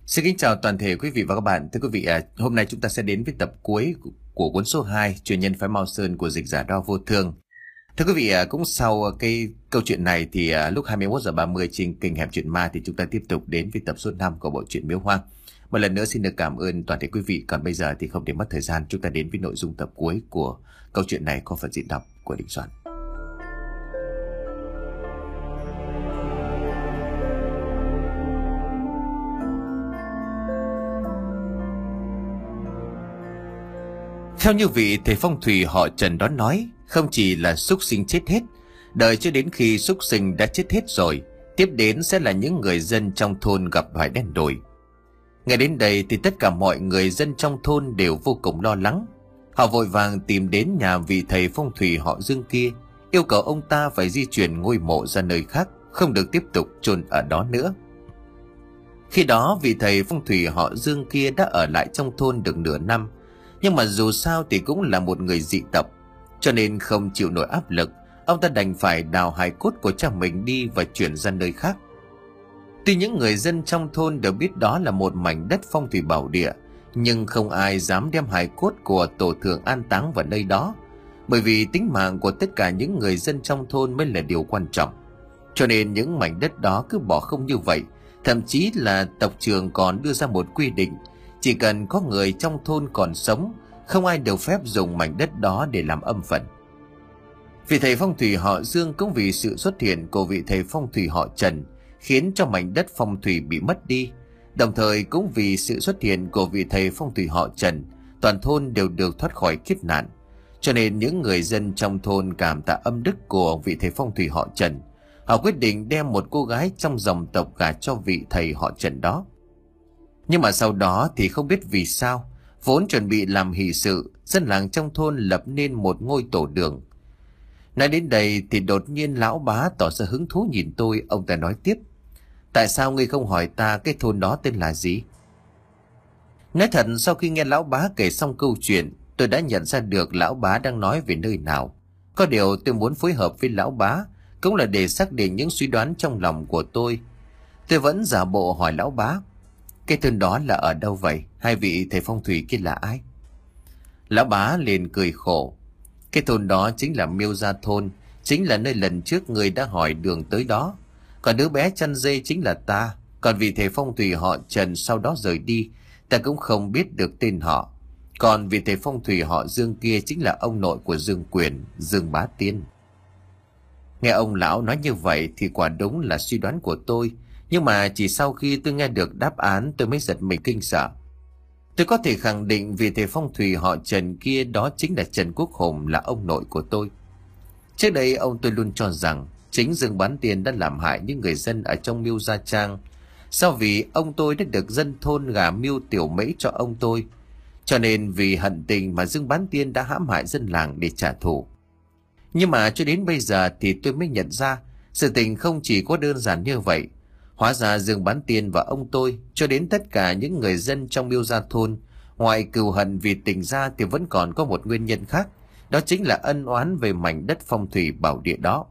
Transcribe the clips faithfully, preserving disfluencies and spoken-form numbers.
Xin kính chào toàn thể quý vị và các bạn. Thưa quý vị, à, hôm nay chúng ta sẽ đến với tập cuối của cuốn số hai, Truyền nhân phái Mao Sơn của dịch giả Đao Vô Thương. Thưa quý vị, à, cũng sau cái câu chuyện này thì à, lúc hai mươi mốt giờ ba mươi trên kênh Hẻm Chuyện Ma thì chúng ta tiếp tục đến với tập số năm của bộ truyện Miếu Hoang. Một lần nữa xin được cảm ơn toàn thể quý vị. Còn bây giờ thì không để mất thời gian, chúng ta đến với nội dung tập cuối của câu chuyện này có phần diễn đọc của Đình Soạn. Theo như vị thầy phong thủy họ Trần đó nói, không chỉ là súc sinh chết hết, đợi cho đến khi súc sinh đã chết hết rồi, tiếp đến sẽ là những người dân trong thôn gặp phải đen đủi. Nghe đến đây thì tất cả mọi người dân trong thôn đều vô cùng lo lắng. Họ vội vàng tìm đến nhà vị thầy phong thủy họ Dương kia, yêu cầu ông ta phải di chuyển ngôi mộ ra nơi khác, không được tiếp tục chôn ở đó nữa. Khi đó vị thầy phong thủy họ Dương kia đã ở lại trong thôn được nửa năm, nhưng mà dù sao thì cũng là một người dị tộc, cho nên không chịu nổi áp lực, ông ta đành phải đào hài cốt của cha mình đi và chuyển ra nơi khác. Tuy những người dân trong thôn đều biết đó là một mảnh đất phong thủy bảo địa, nhưng không ai dám đem hài cốt của tổ thượng an táng vào nơi đó, bởi vì tính mạng của tất cả những người dân trong thôn mới là điều quan trọng. Cho nên những mảnh đất đó cứ bỏ không như vậy. Thậm chí là tộc trưởng còn đưa ra một quy định, chỉ cần có người trong thôn còn sống, không ai được phép dùng mảnh đất đó để làm âm phần. Vị thầy phong thủy họ Dương cũng vì sự xuất hiện của vị thầy phong thủy họ Trần khiến cho mảnh đất phong thủy bị mất đi. Đồng thời cũng vì sự xuất hiện của vị thầy phong thủy họ Trần, toàn thôn đều được thoát khỏi kiếp nạn. Cho nên những người dân trong thôn cảm tạ âm đức của vị thầy phong thủy họ Trần. Họ quyết định đem một cô gái trong dòng tộc gả cho vị thầy họ Trần đó. Nhưng mà sau đó thì không biết vì sao, vốn chuẩn bị làm hỷ sự, dân làng trong thôn lập nên một ngôi tổ đường. Nói đến đây thì đột nhiên lão bá tỏ ra hứng thú nhìn tôi. Ông ta nói tiếp: "Tại sao ngươi không hỏi ta cái thôn đó tên là gì?" Nói thật, sau khi nghe lão bá kể xong câu chuyện, tôi đã nhận ra được lão bá đang nói về nơi nào. Có điều tôi muốn phối hợp với lão bá, cũng là để xác định những suy đoán trong lòng của tôi. Tôi vẫn giả bộ hỏi lão bá: "Cái thôn đó là ở đâu vậy? Hai vị thầy phong thủy kia là ai?" Lão bá liền cười khổ: "Cái thôn đó chính là Miêu Gia Thôn, chính là nơi lần trước người đã hỏi đường tới đó. Còn đứa bé chăn dê chính là ta. Còn vị thầy phong thủy họ Trần sau đó rời đi, ta cũng không biết được tên họ. Còn vị thầy phong thủy họ Dương kia chính là ông nội của Dương Quyền, Dương Bá Tiên." Nghe ông lão nói như vậy thì quả đúng là suy đoán của tôi. Nhưng mà chỉ sau khi tôi nghe được đáp án, tôi mới giật mình kinh sợ. Tôi có thể khẳng định vị thầy phong thủy họ Trần kia đó chính là Trần Quốc Hùng, là ông nội của tôi. Trước đây ông tôi luôn cho rằng chính Dương Bán Tiên đã làm hại những người dân ở trong Miêu Gia Trang. Sau vì ông tôi đã được dân thôn gả Miêu Tiểu Mễ cho ông tôi, cho nên vì hận tình mà Dương Bán Tiên đã hãm hại dân làng để trả thù. Nhưng mà cho đến bây giờ thì tôi mới nhận ra sự tình không chỉ có đơn giản như vậy. Hóa ra Dương Bán Tiên và ông tôi, cho đến tất cả những người dân trong Miêu Gia Thôn, ngoài cừu hận vì tình ra thì vẫn còn có một nguyên nhân khác. Đó chính là ân oán về mảnh đất phong thủy bảo địa đó.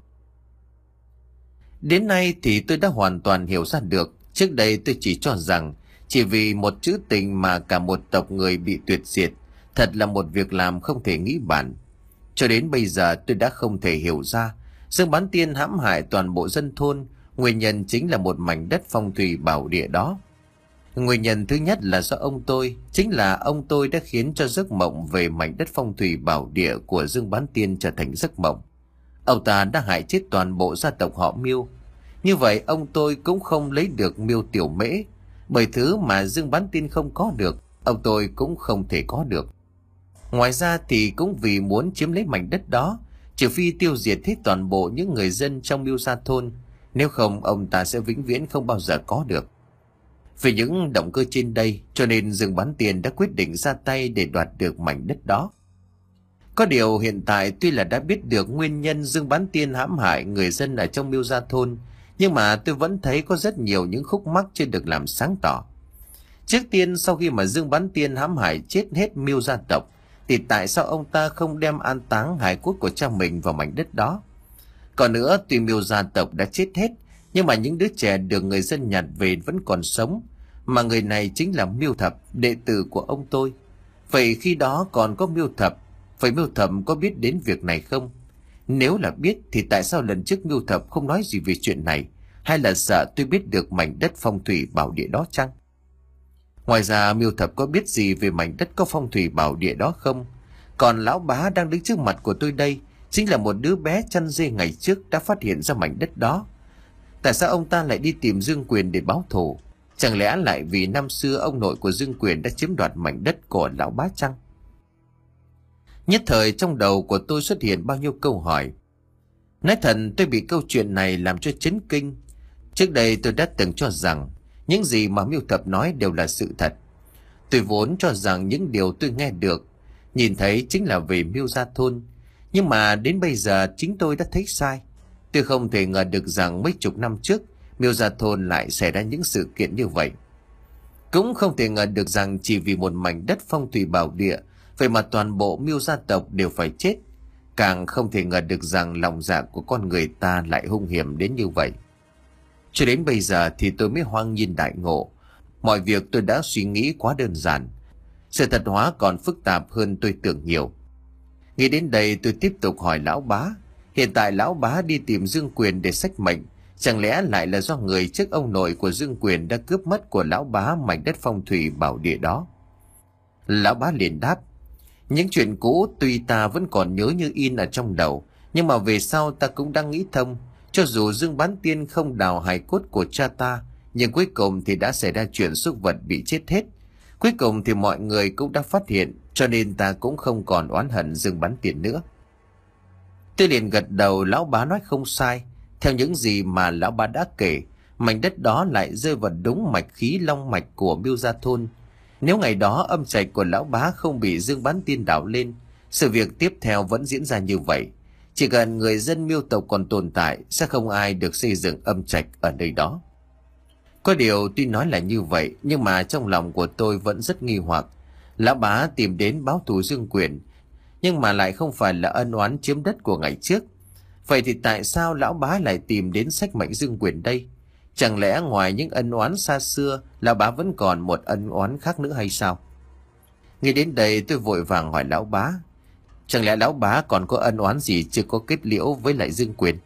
Đến nay thì tôi đã hoàn toàn hiểu ra được. Trước đây tôi chỉ cho rằng chỉ vì một chữ tình mà cả một tộc người bị tuyệt diệt, thật là một việc làm không thể nghĩ bàn. Cho đến bây giờ tôi đã không thể hiểu ra Dương Bán Tiên hãm hại toàn bộ dân thôn, nguyên nhân chính là một mảnh đất phong thủy bảo địa đó. Nguyên nhân thứ nhất là do ông tôi, chính là ông tôi đã khiến cho giấc mộng về mảnh đất phong thủy bảo địa của Dương Bán Tiên trở thành giấc mộng. Ông ta đã hại chết toàn bộ gia tộc họ Miêu. Như vậy ông tôi cũng không lấy được Miêu Tiểu Mễ, bởi thứ mà Dương Bán Tiên không có được, ông tôi cũng không thể có được. Ngoài ra thì cũng vì muốn chiếm lấy mảnh đất đó, trừ phi tiêu diệt hết toàn bộ những người dân trong Miêu Gia Thôn, nếu không ông ta sẽ vĩnh viễn không bao giờ có được. Vì những động cơ trên đây, cho nên Dương Bán Tiên đã quyết định ra tay để đoạt được mảnh đất đó. Có điều hiện tại tuy là đã biết được nguyên nhân Dương Bán Tiên hãm hại người dân ở trong Miêu Gia Thôn, nhưng mà tôi vẫn thấy có rất nhiều những khúc mắc chưa được làm sáng tỏ. Trước tiên, sau khi mà Dương Bán Tiên hãm hại chết hết Miêu gia tộc, thì tại sao ông ta không đem an táng hài cốt của cha mình vào mảnh đất đó? Còn nữa, tuy Miêu gia tộc đã chết hết, nhưng mà những đứa trẻ được người dân nhặt về vẫn còn sống. mà người này chính là Miêu Thập, đệ tử của ông tôi. Vậy khi đó còn có Miêu Thập, vậy Miêu Thập có biết đến việc này không? Nếu là biết thì tại sao lần trước Miêu Thập không nói gì về chuyện này? Hay là sợ tôi biết được mảnh đất phong thủy bảo địa đó chăng? Ngoài ra Miêu Thập có biết gì về mảnh đất có phong thủy bảo địa đó không? Còn lão bá đang đứng trước mặt của tôi đây chính là một đứa bé chăn dê ngày trước đã phát hiện ra mảnh đất đó. Tại sao ông ta lại đi tìm Dương Quyền để báo thù? Chẳng lẽ lại vì năm xưa ông nội của Dương Quyền đã chiếm đoạt mảnh đất của lão bá chăng? Nhất thời trong đầu của tôi xuất hiện bao nhiêu câu hỏi. Nói thật, tôi bị câu chuyện này làm cho chấn kinh. Trước đây tôi đã từng cho rằng những gì mà Miêu Thập nói đều là sự thật. Tôi vốn cho rằng những điều tôi nghe được, nhìn thấy chính là về Miêu Gia Thôn. Nhưng mà đến bây giờ chính tôi đã thấy sai. Tôi không thể ngờ được rằng mấy chục năm trước Miêu Gia Thôn lại xảy ra những sự kiện như vậy. Cũng không thể ngờ được rằng chỉ vì một mảnh đất phong thủy bảo địa, vậy mà toàn bộ Miêu gia tộc đều phải chết. Càng không thể ngờ được rằng lòng dạ của con người ta lại hung hiểm đến như vậy. Cho đến bây giờ thì tôi mới hoang nhiên đại ngộ. Mọi việc tôi đã suy nghĩ quá đơn giản. Sự thật hóa còn phức tạp hơn tôi tưởng nhiều. Nghĩ đến đây tôi tiếp tục hỏi lão bá. Hiện tại lão bá đi tìm Dương Quyền để xách mệnh. Chẳng lẽ lại là do người trước ông nội của Dương Quyền đã cướp mất của lão bá mảnh đất phong thủy bảo địa đó? Lão bá liền đáp. Những chuyện cũ tuy ta vẫn còn nhớ như in ở trong đầu, nhưng mà về sau ta cũng đang nghĩ thông. Cho dù Dương Bán Tiên không đào hài cốt của cha ta, nhưng cuối cùng thì đã xảy ra chuyện súc vật bị chết hết. Cuối cùng thì mọi người cũng đã phát hiện, cho nên ta cũng không còn oán hận Dương Bán Tiên nữa. Tôi liền gật đầu, lão bá nói không sai. Theo những gì mà lão bá đã kể, mảnh đất đó lại rơi vào đúng mạch khí long mạch của Miêu Gia Thôn. Nếu ngày đó âm trạch của lão bá không bị Dương Bán Tiên đảo lên, sự việc tiếp theo vẫn diễn ra như vậy. Chỉ cần người dân Miêu tộc còn tồn tại, sẽ không ai được xây dựng âm trạch ở nơi đó. Có điều tuy nói là như vậy, nhưng mà trong lòng của tôi vẫn rất nghi hoặc. Lão bá tìm đến báo thù Dương Quyền, nhưng mà lại không phải là ân oán chiếm đất của ngày trước. Vậy thì tại sao lão bá lại tìm đến xách mệnh Dương Quyền đây? Chẳng lẽ ngoài những ân oán xa xưa, lão bá vẫn còn một ân oán khác nữa hay sao? Nghĩ đến đây tôi vội vàng hỏi lão bá. Chẳng lẽ lão bá còn có ân oán gì chưa có kết liễu với lại Dương Quyền?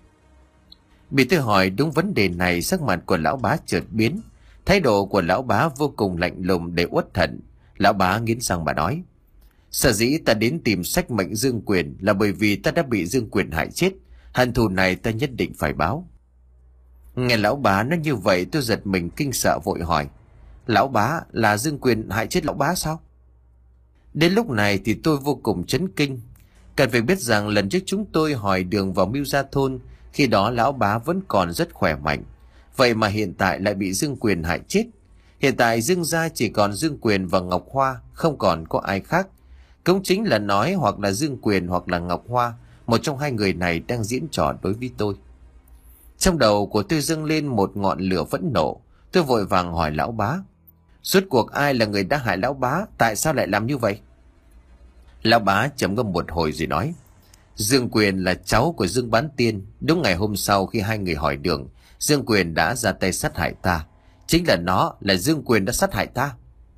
Bị tôi hỏi đúng vấn đề này, sắc mặt của lão bá chợt biến. Thái độ của lão bá vô cùng lạnh lùng để uất hận. Lão bá nghiến răng mà nói. Sở dĩ ta đến tìm sách mệnh Dương Quyền là bởi vì ta đã bị Dương Quyền hại chết. Hận thù này ta nhất định phải báo. Nghe lão bá nói như vậy tôi giật mình kinh sợ vội hỏi. Lão bá, là Dương Quyền hại chết lão bá sao? Đến lúc này thì tôi vô cùng chấn kinh. Cần phải biết rằng lần trước chúng tôi hỏi đường vào Miêu Gia Thôn, khi đó lão bá vẫn còn rất khỏe mạnh. Vậy mà hiện tại lại bị Dương Quyền hại chết. Hiện tại Dương gia chỉ còn Dương Quyền và Ngọc Hoa, không còn có ai khác. Cũng chính là nói hoặc là Dương Quyền hoặc là Ngọc Hoa, một trong hai người này đang diễn trò đối với tôi. Trong đầu của tôi dâng lên một ngọn lửa phẫn nộ. Tôi vội vàng hỏi lão bá. Rốt cuộc ai là người đã hại lão bá? Tại sao lại làm như vậy? Lão bá trầm ngâm một hồi rồi nói. Dương Quyền là cháu của Dương Bán Tiên. Đúng ngày hôm sau khi hai người hỏi đường, Dương Quyền đã ra tay sát hại ta. Chính là nó, là Dương Quyền đã sát hại ta.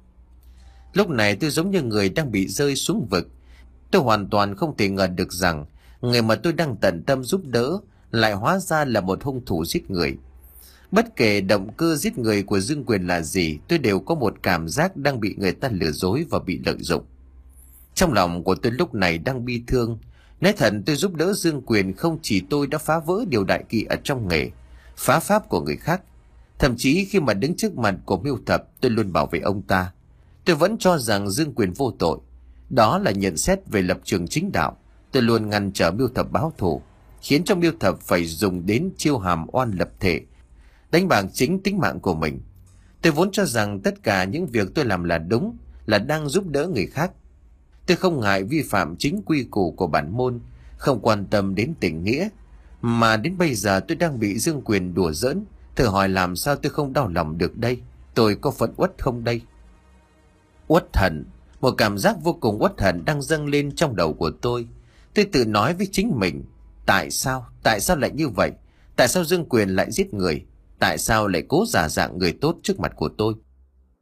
Lúc này tôi giống như người đang bị rơi xuống vực. Tôi hoàn toàn không thể ngờ được rằng người mà tôi đang tận tâm giúp đỡ lại hóa ra là một hung thủ giết người. Bất kể động cơ giết người của Dương Quyền là gì, tôi đều có một cảm giác đang bị người ta lừa dối và bị lợi dụng. Trong lòng của tôi lúc này đang bi thương. Nói thật, tôi giúp đỡ Dương Quyền không chỉ tôi đã phá vỡ điều đại kỵ ở trong nghề, phá pháp của người khác. Thậm chí khi mà đứng trước mặt của Miêu Thập, tôi luôn bảo vệ ông ta. Tôi vẫn cho rằng Dương Quyền vô tội. Đó là nhận xét về lập trường chính đạo. Tôi luôn ngăn trở Miêu Thập báo thù, khiến cho Miêu Thập phải dùng đến chiêu hàm oan lập thể, đánh bạc chính tính mạng của mình. Tôi vốn cho rằng tất cả những việc tôi làm là đúng, là đang giúp đỡ người khác. Tôi không ngại vi phạm chính quy củ của bản môn, không quan tâm đến tình nghĩa. Mà đến bây giờ tôi đang bị Dương Quyền đùa giỡn. Thử hỏi làm sao tôi không đau lòng được đây? Tôi có phẫn uất không đây? Uất hận, một cảm giác vô cùng uất hận đang dâng lên trong đầu của tôi. Tôi tự nói với chính mình. Tại sao? Tại sao lại như vậy? Tại sao Dương Quyền lại giết người? Tại sao lại cố giả dạng người tốt trước mặt của tôi?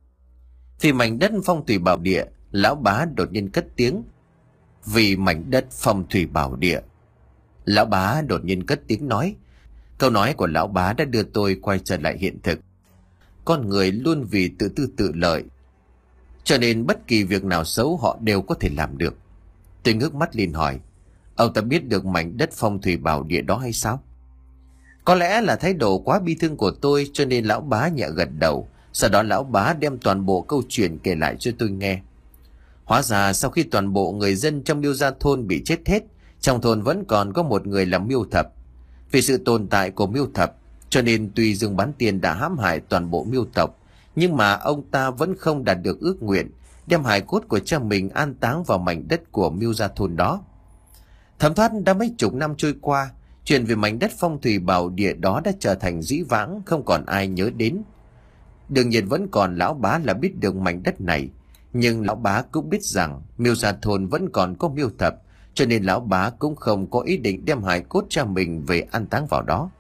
Vì mảnh đất phong thủy bảo địa, lão bá đột nhiên cất tiếng. Vì mảnh đất phong thủy bảo địa. Lão bá đột nhiên cất tiếng nói. Câu nói của lão bá đã đưa tôi quay trở lại hiện thực. Con người luôn vì tự tư tự lợi, cho nên bất kỳ việc nào xấu họ đều có thể làm được. Tôi ngước mắt lên hỏi, ông ta biết được mảnh đất phong thủy bảo địa đó hay sao? Có lẽ là thái độ quá bi thương của tôi cho nên lão bá nhẹ gật đầu. Sau đó lão bá đem toàn bộ câu chuyện kể lại cho tôi nghe. Hóa ra sau khi toàn bộ người dân trong Miêu Gia thôn bị chết hết, trong thôn vẫn còn có một người là Miêu Thập. Vì sự tồn tại của Miêu Thập, cho nên tuy Dương Bán Tiên đã hãm hại toàn bộ Miêu tộc, nhưng mà ông ta vẫn không đạt được ước nguyện, đem hài cốt của cha mình an táng vào mảnh đất của Miêu Gia thôn đó. Thấm thoát đã mấy chục năm trôi qua, chuyện về mảnh đất phong thủy bảo địa đó đã trở thành dĩ vãng, không còn ai nhớ đến. Đương nhiên vẫn còn lão bá là biết được mảnh đất này, nhưng lão bá cũng biết rằng Miêu Gia thôn vẫn còn có Miêu Thập, cho nên lão bá cũng không có ý định đem hài cốt cha mình về an táng vào đó.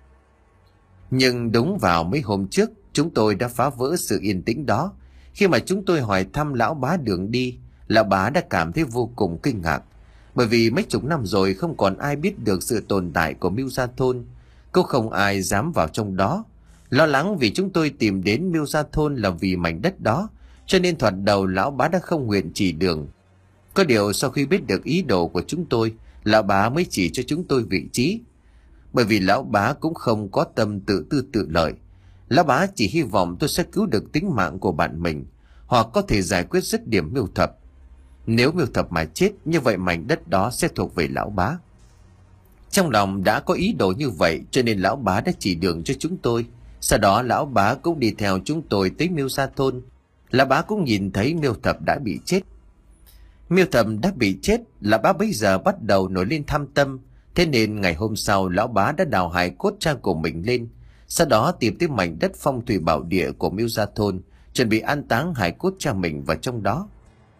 Nhưng đúng vào mấy hôm trước, chúng tôi đã phá vỡ sự yên tĩnh đó. Khi mà chúng tôi hỏi thăm lão bá đường đi, lão bá đã cảm thấy vô cùng kinh ngạc. Bởi vì mấy chục năm rồi không còn ai biết được sự tồn tại của Miêu Gia thôn. Cũng không ai dám vào trong đó. Lo lắng vì chúng tôi tìm đến Miêu Gia thôn là vì mảnh đất đó, cho nên thoạt đầu lão bá đã không nguyện chỉ đường. Có điều sau khi biết được ý đồ của chúng tôi, lão bá mới chỉ cho chúng tôi vị trí. Bởi vì lão bá cũng không có tâm tự tư tự lợi. Lão bá chỉ hy vọng tôi sẽ cứu được tính mạng của bạn mình, hoặc có thể giải quyết dứt điểm Miêu Thập. Nếu Miêu Thập mà chết, như vậy mảnh đất đó sẽ thuộc về lão bá. Trong lòng đã có ý đồ như vậy, cho nên lão bá đã chỉ đường cho chúng tôi. Sau đó lão bá cũng đi theo chúng tôi tới Miêu Gia thôn. Lão bá cũng nhìn thấy Miêu Thập đã bị chết. Miêu Thập đã bị chết, lão bá bây giờ bắt đầu nổi lên tham tâm. Thế nên ngày hôm sau lão bá đã đào hài cốt cha của mình lên, sau đó tìm tới mảnh đất phong thủy bảo địa của Miêu Gia thôn, chuẩn bị an táng hài cốt cha mình vào trong đó.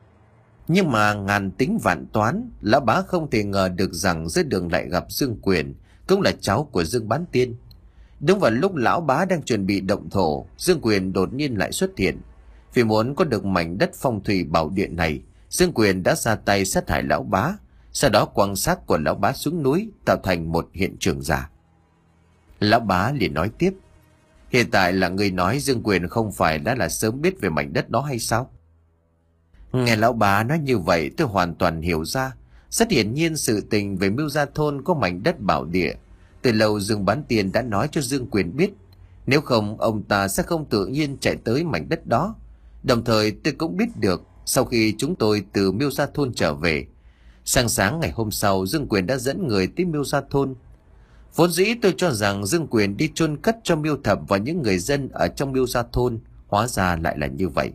Nhưng mà ngàn tính vạn toán, lão bá không thể ngờ được rằng giữa đường lại gặp Dương Quyền, cũng là cháu của Dương Bán Tiên. Đúng vào lúc lão bá đang chuẩn bị động thổ, Dương Quyền đột nhiên lại xuất hiện. Vì muốn có được mảnh đất phong thủy bảo địa này, Dương Quyền đã ra tay sát hại lão bá, sau đó quăng xác của lão bá xuống núi, tạo thành một hiện trường giả. Lão bá liền nói tiếp, hiện tại là người nói Dương Quyền không phải đã là sớm biết về mảnh đất đó hay sao? Nghe lão bá nói như vậy, tôi hoàn toàn hiểu ra. Rất hiển nhiên sự tình về Miêu Gia thôn có mảnh đất bảo địa, từ lâu Dương Bán Tiên đã nói cho Dương Quyền biết. Nếu không, ông ta sẽ không tự nhiên chạy tới mảnh đất đó. Đồng thời tôi cũng biết được, sau khi chúng tôi từ Miêu Gia thôn trở về, sáng sáng ngày hôm sau Dương Quyền đã dẫn người tới Miêu Gia thôn. Vốn dĩ tôi cho rằng Dương Quyền đi chôn cất cho Miêu Thập và những người dân ở trong Miêu Gia thôn, hóa ra lại là như vậy.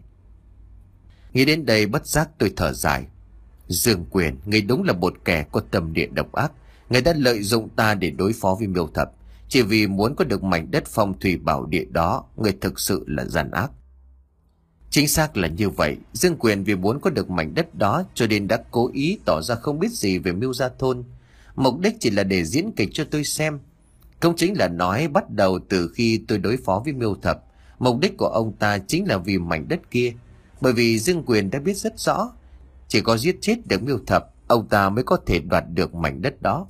Nghĩ đến đây bất giác tôi thở dài. Dương Quyền, người đúng là một kẻ có tâm địa độc ác. Người đã lợi dụng ta để đối phó với Miêu Thập, chỉ vì muốn có được mảnh đất phong thủy bảo địa đó. Người thực sự là gian ác. Chính xác là như vậy. Dương Quyền vì muốn có được mảnh đất đó cho nên đã cố ý tỏ ra không biết gì về Miêu Gia thôn. Mục đích chỉ là để diễn kịch cho tôi xem. Cũng chính là nói bắt đầu từ khi tôi đối phó với Miêu Thập, mục đích của ông ta chính là vì mảnh đất kia. Bởi vì Dương Quyền đã biết rất rõ, chỉ có giết chết được Miêu Thập, ông ta mới có thể đoạt được mảnh đất đó.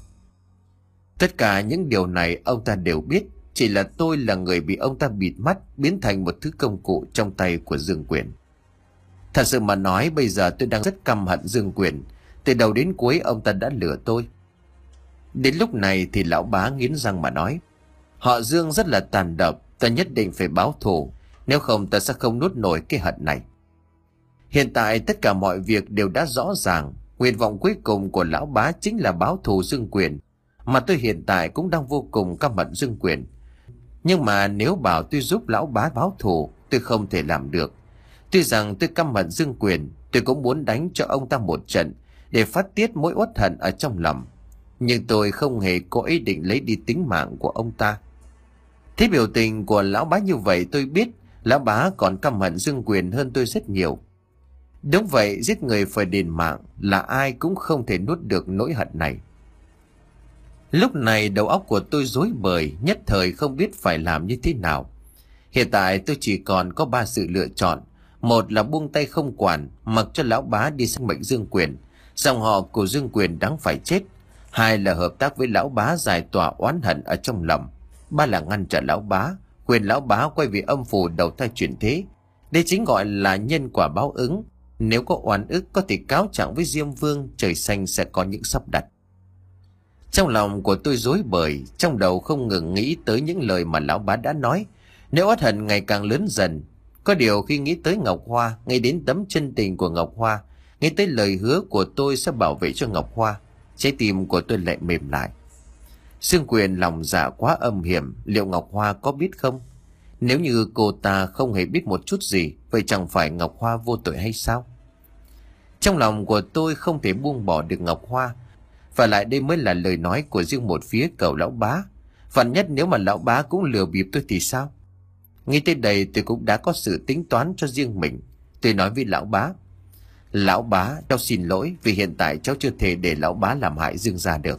Tất cả những điều này ông ta đều biết, chỉ là tôi là người bị ông ta bịt mắt, biến thành một thứ công cụ trong tay của Dương Quyền. Thật sự mà nói, bây giờ tôi đang rất căm hận Dương Quyền. Từ đầu đến cuối ông ta đã lừa tôi. Đến lúc này thì lão bá nghiến răng mà nói, họ Dương rất là tàn độc, ta nhất định phải báo thù, nếu không ta sẽ không nuốt nổi cái hận này. Hiện tại tất cả mọi việc đều đã rõ ràng. Nguyện vọng cuối cùng của lão bá chính là báo thù Dương Quyền, mà tôi hiện tại cũng đang vô cùng căm hận Dương Quyền. Nhưng mà nếu bảo tôi giúp lão bá báo thù, tôi không thể làm được. Tuy rằng tôi căm hận Dương Quyền, tôi cũng muốn đánh cho ông ta một trận để phát tiết mối uất hận ở trong lòng. Nhưng tôi không hề có ý định lấy đi tính mạng của ông ta. Thế biểu tình của lão bá như vậy, tôi biết lão bá còn căm hận Dương Quyền hơn tôi rất nhiều. Đúng vậy, giết người phải đền mạng, là ai cũng không thể nuốt được nỗi hận này. Lúc này đầu óc của tôi rối bời, nhất thời không biết phải làm như thế nào. Hiện tại tôi chỉ còn có ba sự lựa chọn. Một là buông tay không quản, mặc cho lão bá đi sang mệnh Dương Quyền, dòng họ của Dương Quyền đáng phải chết. Hai là hợp tác với lão bá giải tỏa oán hận ở trong lòng. Ba là ngăn trở lão bá, quyền lão bá quay về âm phủ đầu thai chuyển thế. Đây chính gọi là nhân quả báo ứng. Nếu có oán ức có thể cáo trạng với Diêm Vương, trời xanh sẽ có những sắp đặt. Trong lòng của tôi rối bời, trong đầu không ngừng nghĩ tới những lời mà lão bá đã nói. Nếu uất hận ngày càng lớn dần. Có điều khi nghĩ tới Ngọc Hoa, nghĩ đến tấm chân tình của Ngọc Hoa, nghĩ tới lời hứa của tôi sẽ bảo vệ cho Ngọc Hoa, trái tim của tôi lại mềm lại. Dương Quyền lòng dạ quá âm hiểm, liệu Ngọc Hoa có biết không? Nếu như cô ta không hề biết một chút gì, vậy chẳng phải Ngọc Hoa vô tội hay sao? Trong lòng của tôi không thể buông bỏ được Ngọc Hoa, và lại đây mới là lời nói của riêng một phía cậu lão bá. Vạn nhất nếu mà lão bá cũng lừa bịp tôi thì sao? Ngay tới đây tôi cũng đã có sự tính toán cho riêng mình. Tôi nói với lão bá: Lão bá, cháu xin lỗi vì hiện tại cháu chưa thể để lão bá làm hại Dương gia được.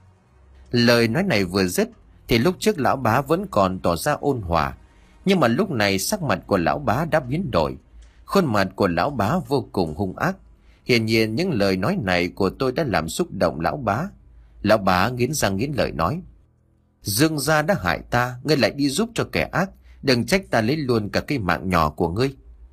Lời nói này vừa dứt thì lúc trước lão bá vẫn còn tỏ ra ôn hòa, nhưng mà lúc này sắc mặt của lão bá đã biến đổi. Khuôn mặt của lão bá vô cùng hung ác. Hiển nhiên những lời nói này của tôi đã làm xúc động lão bá. Lão bá nghiến răng nghiến lợi nói: Dương gia đã hại ta, ngươi lại đi giúp cho kẻ ác, đừng trách ta lấy luôn cả cái mạng nhỏ của ngươi.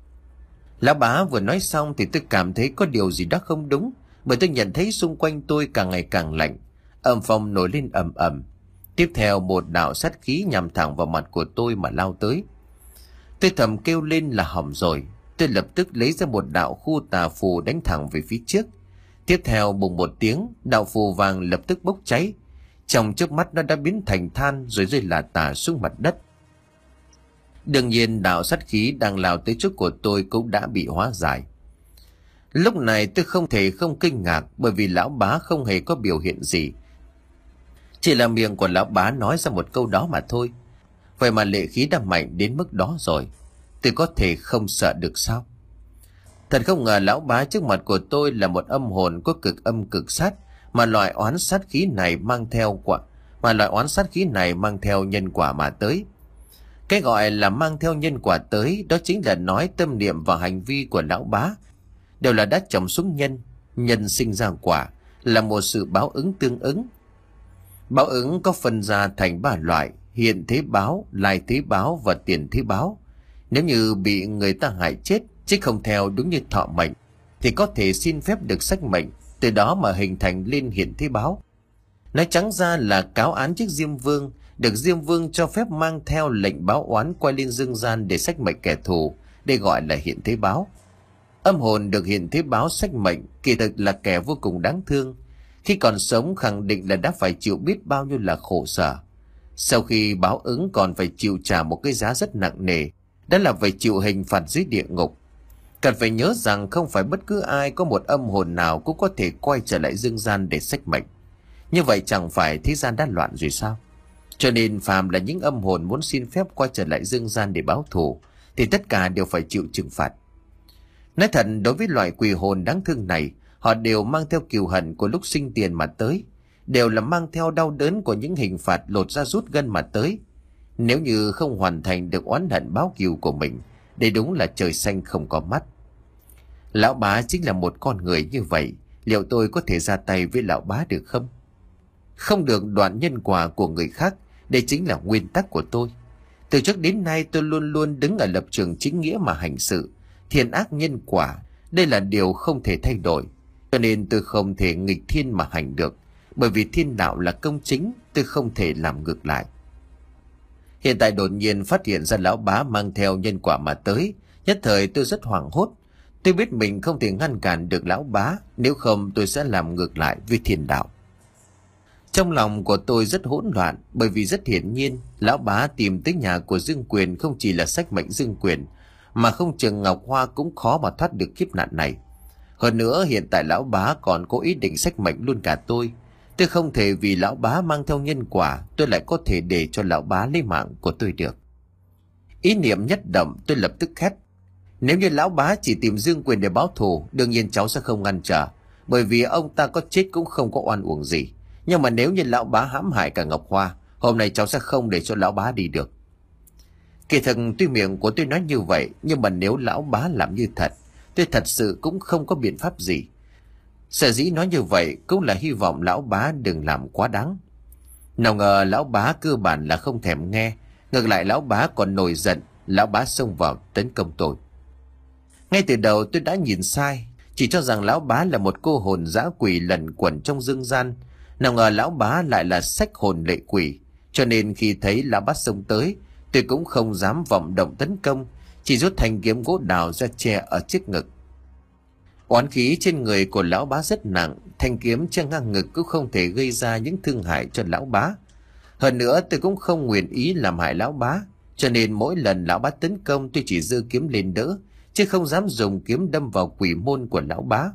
Lão bá vừa nói xong thì tôi cảm thấy có điều gì đó không đúng, bởi tôi nhận thấy xung quanh tôi càng ngày càng lạnh, âm phong nổi lên ầm ầm. Tiếp theo một đạo sát khí nhằm thẳng vào mặt của tôi mà lao tới. Tôi thầm kêu lên là hỏng rồi. Tôi lập tức lấy ra một đạo khu tà phù đánh thẳng về phía trước. Tiếp theo bùng một tiếng, đạo phù vàng lập tức bốc cháy. Trong chớp mắt nó đã biến thành than rồi rơi lả tả xuống mặt đất. Đương nhiên đạo sát khí đang lao tới trước của tôi cũng đã bị hóa giải. Lúc này tôi không thể không kinh ngạc, bởi vì lão bá không hề có biểu hiện gì. Chỉ là miệng của lão bá nói ra một câu đó mà thôi. Vậy mà lệ khí đã mạnh đến mức đó rồi, tôi có thể không sợ được sao? Thật không ngờ lão bá trước mặt của tôi là một âm hồn có cực âm cực sát, mà loại oán sát khí này mang theo quả, mà loại oán sát khí này mang theo nhân quả mà tới. Cái gọi là mang theo nhân quả tới, đó chính là nói tâm niệm và hành vi của lão bá đều là đã trồng xuống nhân, nhân sinh ra quả, là một sự báo ứng tương ứng. Báo ứng có phân ra thành ba loại: hiện thế báo, lai thế báo và tiền thế báo. Nếu như bị người ta hại chết chứ không theo đúng như thọ mệnh, thì có thể xin phép được sách mệnh, từ đó mà hình thành lên hiện thế báo. Nói trắng ra là cáo án trước Diêm Vương, được Diêm Vương cho phép mang theo lệnh báo oán quay lên dương gian để sách mệnh kẻ thù, đây gọi là hiện thế báo. Âm hồn được hiện thế báo sách mệnh kỳ thực là kẻ vô cùng đáng thương. Khi còn sống khẳng định là đã phải chịu biết bao nhiêu là khổ sở. Sau khi báo ứng còn phải chịu trả một cái giá rất nặng nề, đó là phải chịu hình phạt dưới địa ngục. Cần phải nhớ rằng không phải bất cứ ai có một âm hồn nào cũng có thể quay trở lại dương gian để sách mệnh. Như vậy chẳng phải thế gian đã loạn rồi sao? Cho nên phàm là những âm hồn muốn xin phép quay trở lại dương gian để báo thù thì tất cả đều phải chịu trừng phạt. Nói thật, đối với loại quỷ hồn đáng thương này, họ đều mang theo kiều hận của lúc sinh tiền mà tới, đều là mang theo đau đớn của những hình phạt lột da rút gân mà tới. Nếu như không hoàn thành được oán hận báo kiều của mình, đây đúng là trời xanh không có mắt. Lão bá chính là một con người như vậy, liệu tôi có thể ra tay với lão bá được không? Không được đoạn nhân quả của người khác, đây chính là nguyên tắc của tôi. Từ trước đến nay tôi luôn luôn đứng ở lập trường chính nghĩa mà hành sự. Thiện ác nhân quả, đây là điều không thể thay đổi. Cho nên tôi không thể nghịch thiên mà hành được, bởi vì thiên đạo là công chính, tôi không thể làm ngược lại. Hiện tại đột nhiên phát hiện ra lão bá mang theo nhân quả mà tới, nhất thời tôi rất hoảng hốt. Tôi biết mình không thể ngăn cản được lão bá, nếu không tôi sẽ làm ngược lại với thiên đạo. Trong lòng của tôi rất hỗn loạn, bởi vì rất hiển nhiên lão bá tìm tới nhà của Dương Quyền không chỉ là sách mệnh Dương Quyền, mà không chừng Ngọc Hoa cũng khó mà thoát được kiếp nạn này. Hơn nữa hiện tại lão bá còn có ý định sách mệnh luôn cả tôi. Tôi không thể vì lão bá mang theo nhân quả, tôi lại có thể để cho lão bá lấy mạng của tôi được. Ý niệm nhất động, tôi lập tức hét: nếu như lão bá chỉ tìm Dương Quyền để báo thù, đương nhiên cháu sẽ không ngăn trở, bởi vì ông ta có chết cũng không có oan uổng gì. Nhưng mà nếu như lão bá hãm hại cả Ngọc Hoa, hôm nay cháu sẽ không để cho lão bá đi được. Kỳ thực tuy miệng của tôi nói như vậy, nhưng mà nếu lão bá làm như thật, tôi thật sự cũng không có biện pháp gì. Sở dĩ nói như vậy cũng là hy vọng lão bá đừng làm quá đáng. Nào ngờ lão bá cơ bản là không thèm nghe, ngược lại lão bá còn nổi giận. Lão bá xông vào tấn công tôi. Ngay từ đầu tôi đã nhìn sai, chỉ cho rằng lão bá là một cô hồn dã quỷ lẩn quẩn trong dương gian. Nào ngờ lão bá lại là sách hồn lệ quỷ, cho nên khi thấy lão bá xông tới, tôi cũng không dám vọng động tấn công, chỉ rút thanh kiếm gỗ đào ra che ở trước ngực. Oán khí trên người của lão bá rất nặng, thanh kiếm che ngang ngực cũng không thể gây ra những thương hại cho lão bá. Hơn nữa tôi cũng không nguyện ý làm hại lão bá, cho nên mỗi lần lão bá tấn công tôi chỉ giơ kiếm lên đỡ, chứ không dám dùng kiếm đâm vào quỷ môn của lão bá.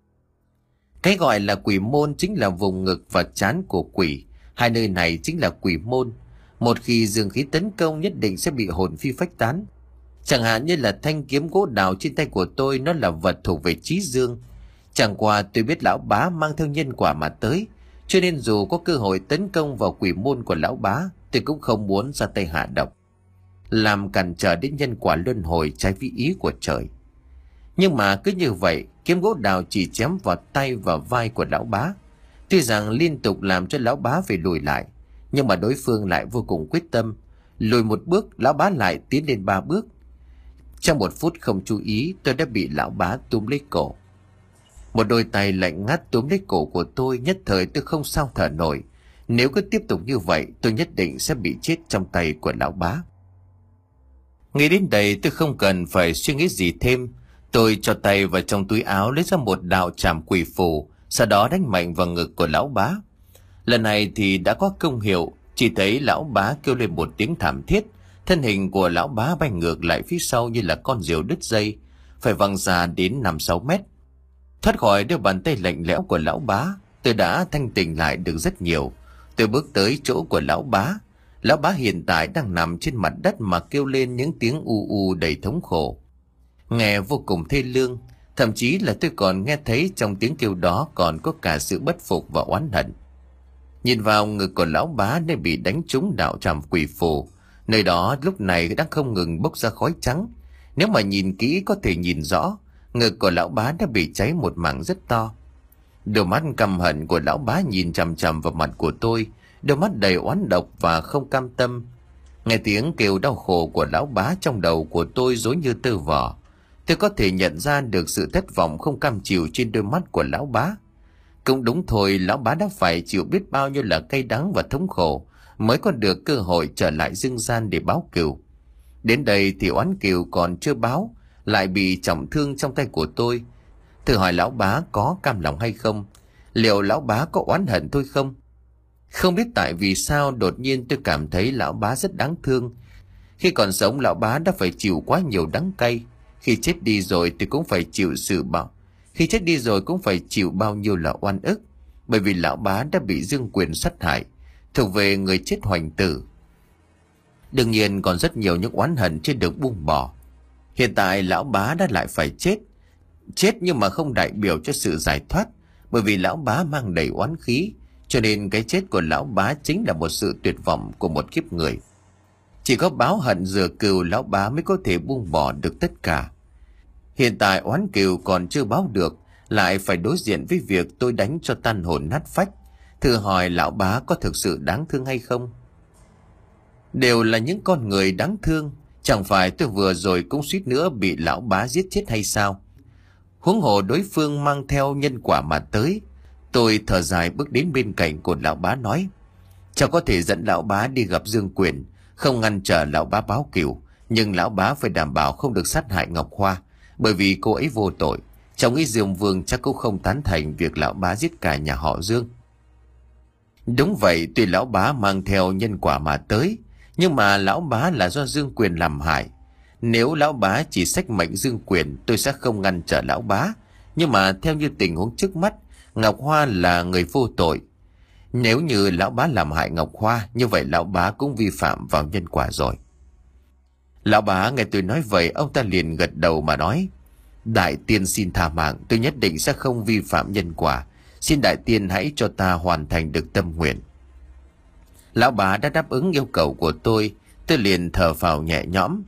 Cái gọi là quỷ môn chính là vùng ngực và trán của quỷ, hai nơi này chính là quỷ môn. Một khi dương khí tấn công nhất định sẽ bị hồn phi phách tán. Chẳng hạn như là thanh kiếm gỗ đào trên tay của tôi, nó là vật thuộc về trí dương. Chẳng qua tôi biết lão bá mang theo nhân quả mà tới, cho nên dù có cơ hội tấn công vào quỷ môn của lão bá, tôi cũng không muốn ra tay hạ độc, làm cản trở đến nhân quả luân hồi trái với ý của trời. Nhưng mà cứ như vậy, kiếm gỗ đào chỉ chém vào tay và vai của lão bá. Tuy rằng liên tục làm cho lão bá phải lùi lại, nhưng mà đối phương lại vô cùng quyết tâm. Lùi một bước, lão bá lại tiến lên ba bước. Trong một phút không chú ý, tôi đã bị lão bá túm lấy cổ. Một đôi tay lạnh ngắt túm lấy cổ của tôi, nhất thời tôi không sao thở nổi. Nếu cứ tiếp tục như vậy, tôi nhất định sẽ bị chết trong tay của lão bá. Nghĩ đến đây tôi không cần phải suy nghĩ gì thêm. Tôi cho tay vào trong túi áo lấy ra một đạo trảm quỷ phù, sau đó đánh mạnh vào ngực của lão bá. Lần này thì đã có công hiệu, chỉ thấy lão bá kêu lên một tiếng thảm thiết. Thân hình của lão bá bay ngược lại phía sau như là con diều đứt dây, phải văng ra đến năm sáu mét. Thoát khỏi đôi bàn tay lạnh lẽo của lão bá, tôi đã thanh tỉnh lại được rất nhiều. Tôi bước tới chỗ của lão bá. Lão bá hiện tại đang nằm trên mặt đất mà kêu lên những tiếng u u đầy thống khổ, nghe vô cùng thê lương. Thậm chí là tôi còn nghe thấy trong tiếng kêu đó còn có cả sự bất phục và oán hận. Nhìn vào ngực của lão bá nơi bị đánh trúng đạo trảm quỷ phù, nơi đó lúc này đang không ngừng bốc ra khói trắng. Nếu mà nhìn kỹ có thể nhìn rõ, ngực của lão bá đã bị cháy một mảng rất to. Đôi mắt căm hận của lão bá nhìn chằm chằm vào mặt của tôi, đôi mắt đầy oán độc và không cam tâm. Nghe tiếng kêu đau khổ của lão bá, trong đầu của tôi rối như tơ vò. Tôi có thể nhận ra được sự thất vọng không cam chịu trên đôi mắt của lão bá. Cũng đúng thôi, lão bá đã phải chịu biết bao nhiêu là cay đắng và thống khổ mới có được cơ hội trở lại dương gian để báo cừu. Đến đây thì oán cừu còn chưa báo, lại bị trọng thương trong tay của tôi. Thử hỏi lão bá có cam lòng hay không? Liệu lão bá có oán hận tôi không? Không biết tại vì sao đột nhiên tôi cảm thấy lão bá rất đáng thương. Khi còn sống lão bá đã phải chịu quá nhiều đắng cay. Khi chết đi rồi tôi cũng phải chịu sự bao. Khi chết đi rồi cũng phải chịu bao nhiêu là oan ức. Bởi vì lão bá đã bị Dương Quyền sát hại, thuộc về người chết hoành tử. Đương nhiên còn rất nhiều những oán hận chưa được buông bỏ. Hiện tại lão bá đã lại phải chết. Chết nhưng mà không đại biểu cho sự giải thoát. Bởi vì lão bá mang đầy oán khí, cho nên cái chết của lão bá chính là một sự tuyệt vọng của một kiếp người. Chỉ có báo hận rửa cừu, lão bá mới có thể buông bỏ được tất cả. Hiện tại oán cừu còn chưa báo được, lại phải đối diện với việc tôi đánh cho tan hồn nát phách. Thử hỏi lão bá có thực sự đáng thương hay không? Đều là những con người đáng thương. Chẳng phải tôi vừa rồi cũng suýt nữa bị lão bá giết chết hay sao? Huống hồ đối phương mang theo nhân quả mà tới. Tôi thở dài bước đến bên cạnh của lão bá nói: cháu có thể dẫn lão bá đi gặp Dương Quyền, không ngăn trở lão bá báo cừu, nhưng lão bá phải đảm bảo không được sát hại Ngọc Hoa, bởi vì cô ấy vô tội. Cháu nghĩ Dương Vương chắc cũng không tán thành việc lão bá giết cả nhà họ Dương. Đúng vậy, tuy lão bá mang theo nhân quả mà tới, nhưng mà lão bá là do Dương Quyền làm hại. Nếu lão bá chỉ xách mệnh Dương Quyền, tôi sẽ không ngăn trở lão bá. Nhưng mà theo như tình huống trước mắt, Ngọc Hoa là người vô tội. Nếu như lão bá làm hại Ngọc Hoa, như vậy lão bá cũng vi phạm vào nhân quả rồi. Lão bá nghe tôi nói vậy, ông ta liền gật đầu mà nói: đại tiên xin tha mạng, tôi nhất định sẽ không vi phạm nhân quả. Xin đại tiên hãy cho ta hoàn thành được tâm nguyện. Lão bá đã đáp ứng yêu cầu của tôi. tôi liền thở phào nhẹ nhõm.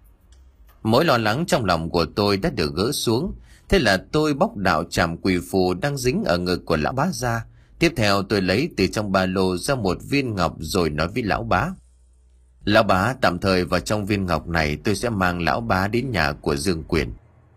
Mối lo lắng trong lòng của tôi đã được gỡ xuống. Thế là tôi bóc đạo trảm quỷ phù đang dính ở ngực của lão bá ra. Tiếp theo tôi lấy từ trong ba lô ra một viên ngọc rồi nói với lão bá: Lão bá, tạm thời vào trong viên ngọc này tôi sẽ mang lão bá đến nhà của Dương Quyền.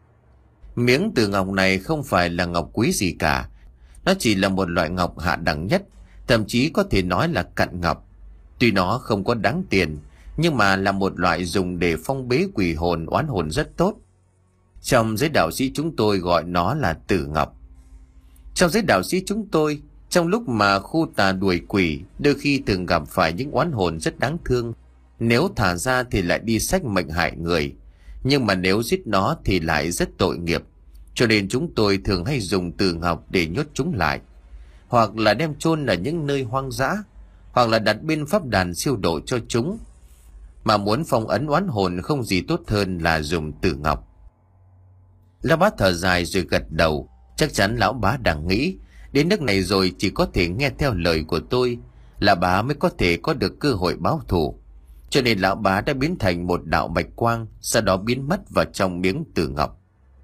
Miếng từ ngọc này không phải là ngọc quý gì cả. Nó chỉ là một loại ngọc hạ đẳng nhất, thậm chí có thể nói là cặn ngọc. Tuy nó không có đáng tiền, nhưng mà là một loại dùng để phong bế quỷ hồn oán hồn rất tốt. Trong giới đạo sĩ chúng tôi gọi nó là tử ngọc. Trong giới đạo sĩ chúng tôi, trong lúc mà khu tà đuổi quỷ, đôi khi thường gặp phải những oán hồn rất đáng thương. Nếu thả ra thì lại đi xách mệnh hại người, nhưng mà nếu giết nó thì lại rất tội nghiệp. Cho nên chúng tôi thường hay dùng tử ngọc để nhốt chúng lại, hoặc là đem chôn ở những nơi hoang dã, hoặc là đặt bên pháp đàn siêu độ cho chúng. Mà muốn phong ấn oán hồn không gì tốt hơn là dùng tử ngọc. Lão bá thở dài rồi gật đầu. Chắc chắn lão bá đang nghĩ đến nước này rồi chỉ có thể nghe theo lời của tôi là bá mới có thể có được cơ hội báo thù. Cho nên lão bá đã biến thành một đạo bạch quang, sau đó biến mất vào trong miếng tử ngọc.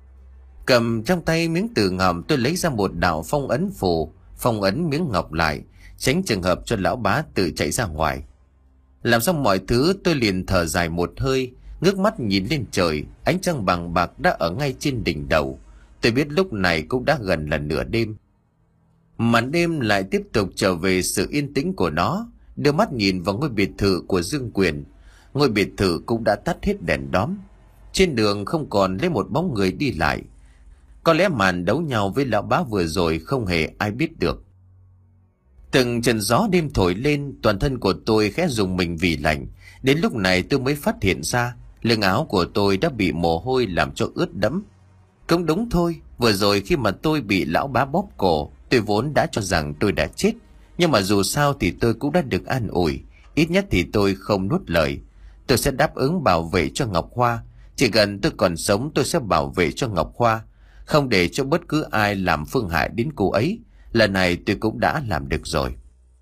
Cầm trong tay miếng tử ngọc, tôi lấy ra một đạo phong ấn phù, phong ấn miếng ngọc lại, tránh trường hợp cho lão bá tự chạy ra ngoài. Làm xong mọi thứ, tôi liền thở dài một hơi, ngước mắt nhìn lên trời. Ánh trăng bằng bạc đã ở ngay trên đỉnh đầu. Tôi biết lúc này cũng đã gần là nửa đêm. Màn đêm lại tiếp tục trở về sự yên tĩnh của nó. Đưa mắt nhìn vào ngôi biệt thự của Dương Quyền. Ngôi biệt thự cũng đã tắt hết đèn đóm. Trên đường không còn lấy một bóng người đi lại. Có lẽ màn đấu nhau với lão bá vừa rồi không hề ai biết được. Từng trận gió đêm thổi lên, toàn thân của tôi khẽ rùng mình vì lạnh. Đến lúc này tôi mới phát hiện ra lưng áo của tôi đã bị mồ hôi làm cho ướt đẫm. Cũng đúng thôi, vừa rồi khi mà tôi bị lão bá bóp cổ, tôi vốn đã cho rằng tôi đã chết. Nhưng mà dù sao thì tôi cũng đã được an ủi. Ít nhất thì tôi không nuốt lời. Tôi sẽ đáp ứng bảo vệ cho Ngọc Hoa. Chỉ cần tôi còn sống tôi sẽ bảo vệ cho Ngọc Hoa, không để cho bất cứ ai làm phương hại đến cô ấy. Lần này tôi cũng đã làm được rồi.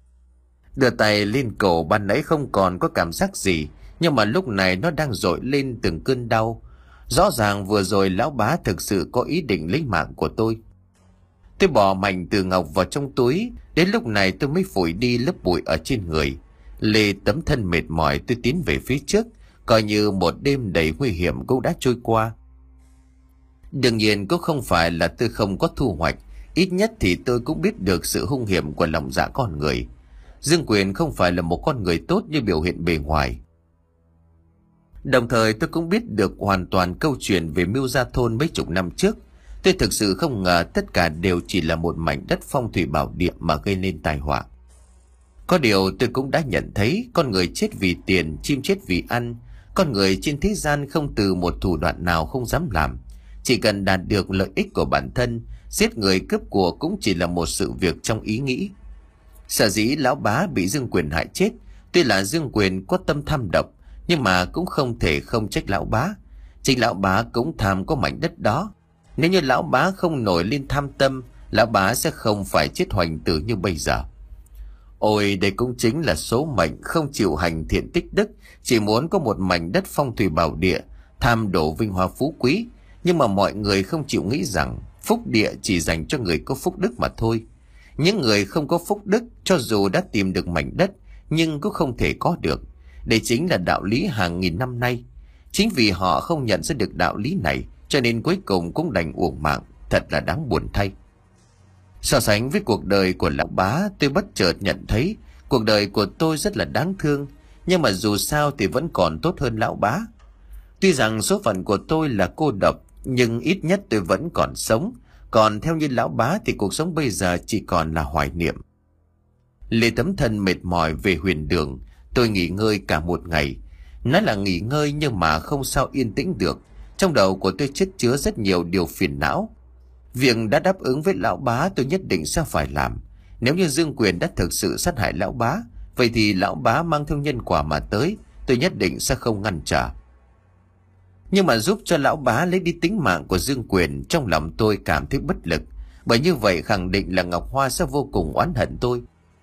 Đưa tay lên cổ, ban nãy không còn có cảm giác gì, nhưng mà lúc này nó đang dội lên từng cơn đau. Rõ ràng vừa rồi lão bá thực sự có ý định lấy mạng của tôi. Tôi bỏ mảnh từ ngọc vào trong túi. Đến lúc này tôi mới phủi đi lớp bụi ở trên người. Lê tấm thân mệt mỏi, tôi tiến về phía trước, coi như một đêm đầy nguy hiểm cũng đã trôi qua. Đương nhiên cũng không phải là tôi không có thu hoạch. Ít nhất thì tôi cũng biết được sự hung hiểm của lòng dạ con người. Dương Quyền không phải là một con người tốt như biểu hiện bề ngoài. Đồng thời tôi cũng biết được hoàn toàn câu chuyện về Mưu Gia Thôn mấy chục năm trước. Tôi thực sự không ngờ tất cả đều chỉ là một mảnh đất phong thủy bảo địa mà gây nên tai họa. Có điều tôi cũng đã nhận thấy con người chết vì tiền, chim chết vì ăn. Con người trên thế gian không từ một thủ đoạn nào không dám làm. Chỉ cần đạt được lợi ích của bản thân, giết người cướp của cũng chỉ là một sự việc trong ý nghĩ. Sở dĩ lão bá bị Dương Quyền hại chết, tuy là Dương Quyền có tâm tham độc, nhưng mà cũng không thể không trách lão bá. Chính lão bá cũng tham có mảnh đất đó. Nếu như lão bá không nổi lên tham tâm, lão bá sẽ không phải chết hoành tử như bây giờ. Ôi, đây cũng chính là số mệnh không chịu hành thiện tích đức, chỉ muốn có một mảnh đất phong thủy bảo địa, tham đổ vinh hoa phú quý. Nhưng mà mọi người không chịu nghĩ rằng phúc địa chỉ dành cho người có phúc đức mà thôi. Những người không có phúc đức, cho dù đã tìm được mảnh đất, nhưng cũng không thể có được. Đây chính là đạo lý hàng nghìn năm nay. Chính vì họ không nhận ra được đạo lý này, cho nên cuối cùng cũng đành uổng mạng. Thật là đáng buồn thay. So sánh với cuộc đời của lão bá, tôi bất chợt nhận thấy cuộc đời của tôi rất là đáng thương. Nhưng mà dù sao thì vẫn còn tốt hơn lão bá. Tuy rằng số phận của tôi là cô độc, nhưng ít nhất tôi vẫn còn sống. Còn theo như lão bá thì cuộc sống bây giờ chỉ còn là hoài niệm. Lê tấm thân mệt mỏi về huyền đường. Tôi nghỉ ngơi cả một ngày. Nói là nghỉ ngơi nhưng mà không sao yên tĩnh được. Trong đầu của tôi chất chứa rất nhiều điều phiền não. Việc đã đáp ứng với lão bá tôi nhất định sẽ phải làm. Nếu như Dương Quyền đã thực sự sát hại lão bá, vậy thì lão bá mang theo nhân quả mà tới, tôi nhất định sẽ không ngăn trở. Nhưng mà giúp cho lão bá lấy đi tính mạng của Dương Quyền, trong lòng tôi cảm thấy bất lực. Bởi như vậy khẳng định là Ngọc Hoa sẽ vô cùng oán hận tôi.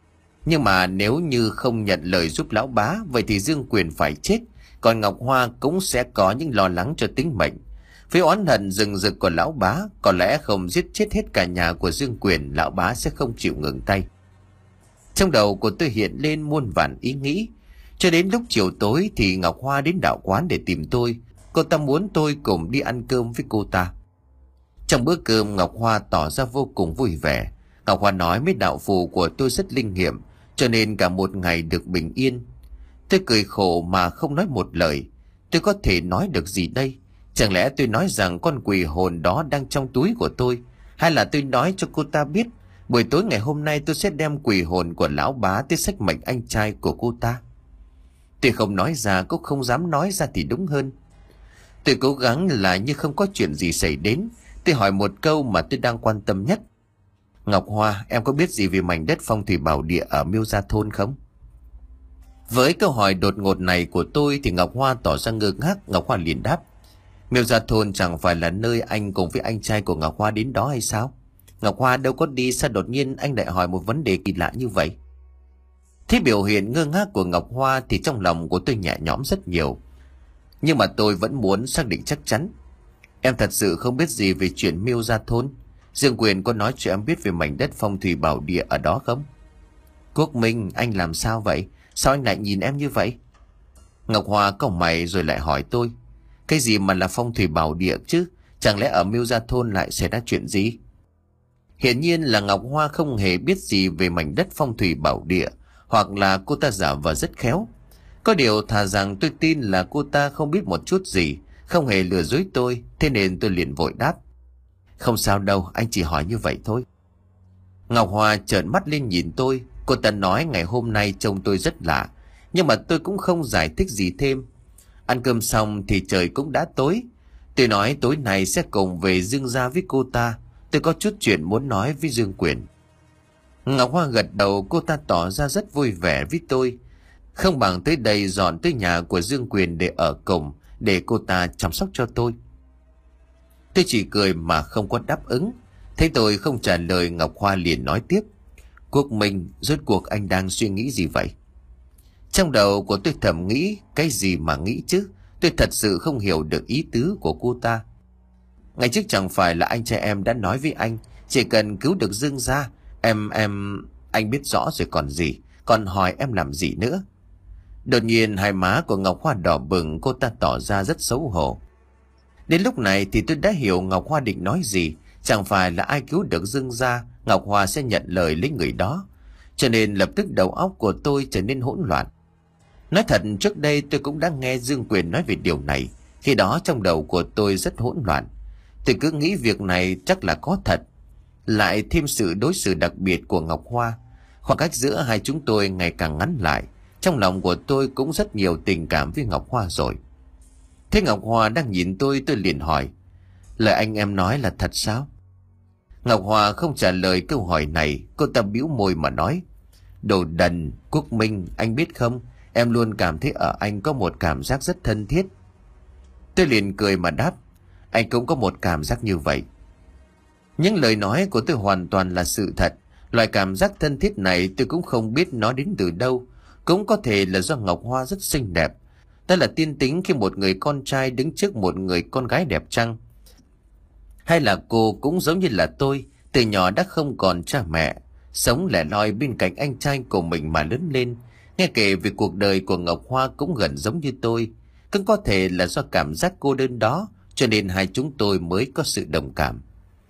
Nhưng mà nếu như không nhận lời giúp lão bá, vậy thì Dương Quyền phải chết, còn Ngọc Hoa cũng sẽ có những lo lắng cho tính mệnh. Với oán hận rừng rực của lão bá, có lẽ không giết chết hết cả nhà của Dương Quyền, lão bá sẽ không chịu ngừng tay. Trong đầu của tôi hiện lên muôn vàn ý nghĩ. Cho đến lúc chiều tối thì Ngọc Hoa đến đạo quán để tìm tôi. Cô ta muốn tôi cùng đi ăn cơm với cô ta. Trong bữa cơm, Ngọc Hoa tỏ ra vô cùng vui vẻ. Ngọc Hoa nói mấy đạo phù của tôi rất linh nghiệm, cho nên cả một ngày được bình yên. Tôi cười khổ mà không nói một lời. Tôi có thể nói được gì đây? Chẳng lẽ tôi nói rằng con quỷ hồn đó đang trong túi của tôi? Hay là tôi nói cho cô ta biết buổi tối ngày hôm nay tôi sẽ đem quỷ hồn của lão bá tới xách mệnh anh trai của cô ta? Tôi không nói ra, cũng không dám nói ra thì đúng hơn. Tôi cố gắng là như không có chuyện gì xảy đến. Tôi hỏi một câu mà tôi đang quan tâm nhất. Ngọc Hoa, em có biết gì về mảnh đất phong thủy bảo địa ở Miêu Gia Thôn không? Với câu hỏi đột ngột này của tôi thì Ngọc Hoa tỏ ra ngơ ngác. Ngọc Hoa liền đáp: Miêu Gia Thôn chẳng phải là nơi anh cùng với anh trai của Ngọc Hoa đến đó hay sao? Ngọc Hoa đâu có đi, sao đột nhiên anh lại hỏi một vấn đề kỳ lạ như vậy? Thế biểu hiện ngơ ngác của Ngọc Hoa thì trong lòng của tôi nhẹ nhõm rất nhiều. Nhưng mà tôi vẫn muốn xác định chắc chắn. Em thật sự không biết gì về chuyện Miêu Gia Thôn? Dương Quyền có nói cho em biết về mảnh đất phong thủy bảo địa ở đó không? Quốc Minh, anh làm sao vậy? Sao anh lại nhìn em như vậy? Ngọc Hoa cau mày rồi lại hỏi tôi: Cái gì mà là phong thủy bảo địa chứ? Chẳng lẽ ở Miêu Gia Thôn lại xảy ra chuyện gì? Hiển nhiên là Ngọc Hoa không hề biết gì về mảnh đất phong thủy bảo địa, hoặc là cô ta giả vờ rất khéo. Có điều thà rằng tôi tin là cô ta không biết một chút gì, không hề lừa dối tôi, thế nên tôi liền vội đáp: Không sao đâu, anh chỉ hỏi như vậy thôi. Ngọc Hoa trợn mắt lên nhìn tôi. Cô ta nói ngày hôm nay trông tôi rất lạ, nhưng mà tôi cũng không giải thích gì thêm. Ăn cơm xong thì trời cũng đã tối. Tôi nói tối nay sẽ cùng về Dương gia với cô ta. Tôi có chút chuyện muốn nói với Dương Quyền. Ngọc Hoa gật đầu, cô ta tỏ ra rất vui vẻ với tôi. Không bằng tới đây dọn tới nhà của Dương Quyền để ở cùng, để cô ta chăm sóc cho tôi. Tôi chỉ cười mà không có đáp ứng. Thấy tôi không trả lời, Ngọc Hoa liền nói tiếp: Quốc Minh, rốt cuộc anh đang suy nghĩ gì vậy? Trong đầu của tôi thầm nghĩ, cái gì mà nghĩ chứ? Tôi thật sự không hiểu được ý tứ của cô ta. Ngày trước chẳng phải là anh trai em đã nói với anh, chỉ cần cứu được Dương gia, em em anh biết rõ rồi còn gì, còn hỏi em làm gì nữa? Đột nhiên hai má của Ngọc Hoa đỏ bừng, cô ta tỏ ra rất xấu hổ. Đến lúc này thì tôi đã hiểu Ngọc Hoa định nói gì. Chẳng phải là ai cứu được Dương gia, Ngọc Hoa sẽ nhận lời lấy người đó. Cho nên lập tức đầu óc của tôi trở nên hỗn loạn. Nói thật, trước đây tôi cũng đã nghe Dương Quyền nói về điều này. Khi đó trong đầu của tôi rất hỗn loạn. Tôi cứ nghĩ việc này chắc là có thật. Lại thêm sự đối xử đặc biệt của Ngọc Hoa, khoảng cách giữa hai chúng tôi ngày càng ngắn lại. Trong lòng của tôi cũng rất nhiều tình cảm với Ngọc Hoa rồi. Thế Ngọc Hoa đang nhìn tôi, tôi liền hỏi: Lời anh em nói là thật sao? Ngọc Hoa không trả lời câu hỏi này. Cô ta bĩu môi mà nói: Đồ đần, Quốc Minh, anh biết không, em luôn cảm thấy ở anh có một cảm giác rất thân thiết. Tôi liền cười mà đáp: Anh cũng có một cảm giác như vậy. Những lời nói của tôi hoàn toàn là sự thật. Loại cảm giác thân thiết này tôi cũng không biết nó đến từ đâu. Cũng có thể là do Ngọc Hoa rất xinh đẹp. Đó là tiên tính khi một người con trai đứng trước một người con gái đẹp chăng? Hay là cô cũng giống như là tôi, từ nhỏ đã không còn cha mẹ, sống lẻ loi bên cạnh anh trai của mình mà lớn lên. Nghe kể về cuộc đời của Ngọc Hoa cũng gần giống như tôi. Cũng có thể là do cảm giác cô đơn đó, cho nên hai chúng tôi mới có sự đồng cảm.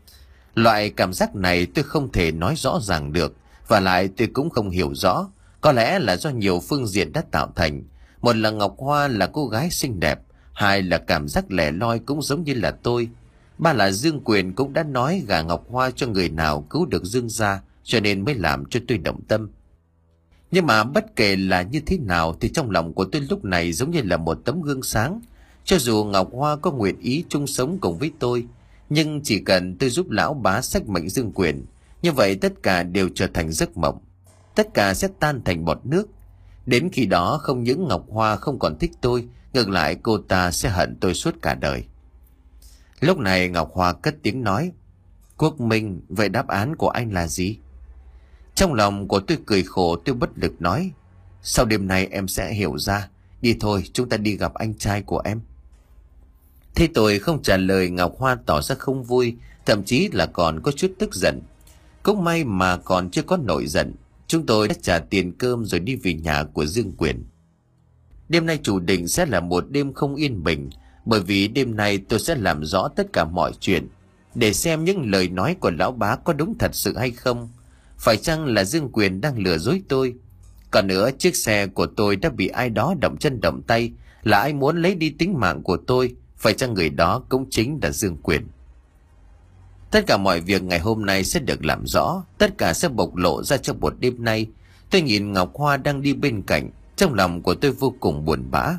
Loại cảm giác này tôi không thể nói rõ ràng được, và lại tôi cũng không hiểu rõ. Có lẽ là do nhiều phương diện đã tạo thành. Một là Ngọc Hoa là cô gái xinh đẹp, hai là cảm giác lẻ loi cũng giống như là tôi, ba là Dương Quyền cũng đã nói gả Ngọc Hoa cho người nào cứu được Dương gia, cho nên mới làm cho tôi động tâm. Nhưng mà bất kể là như thế nào thì trong lòng của tôi lúc này giống như là một tấm gương sáng. Cho dù Ngọc Hoa có nguyện ý chung sống cùng với tôi, nhưng chỉ cần tôi giúp lão bá xách mệnh Dương Quyền, như vậy tất cả đều trở thành giấc mộng. Tất cả sẽ tan thành bọt nước. Đến khi đó không những Ngọc Hoa không còn thích tôi, ngược lại cô ta sẽ hận tôi suốt cả đời. Lúc này Ngọc Hoa cất tiếng nói: Quốc Minh, vậy đáp án của anh là gì? Trong lòng của tôi cười khổ, tôi bất lực nói: sau đêm nay em sẽ hiểu ra. Đi thôi, chúng ta đi gặp anh trai của em. Thế tôi không trả lời, Ngọc Hoa tỏ ra không vui, thậm chí là còn có chút tức giận. Cũng may mà còn chưa có nổi giận, chúng tôi đã trả tiền cơm rồi đi về nhà của Dương Quyền. Đêm nay chủ định sẽ là một đêm không yên bình, bởi vì đêm nay tôi sẽ làm rõ tất cả mọi chuyện, để xem những lời nói của lão bá có đúng thật sự hay không. Phải chăng là Dương Quyền đang lừa dối tôi? Còn nữa, chiếc xe của tôi đã bị ai đó động chân động tay, là ai muốn lấy đi tính mạng của tôi? Phải chăng người đó cũng chính là Dương Quyền? Tất cả mọi việc ngày hôm nay sẽ được làm rõ, tất cả sẽ bộc lộ ra trong một đêm nay. Tôi nhìn Ngọc Hoa đang đi bên cạnh, trong lòng của tôi vô cùng buồn bã.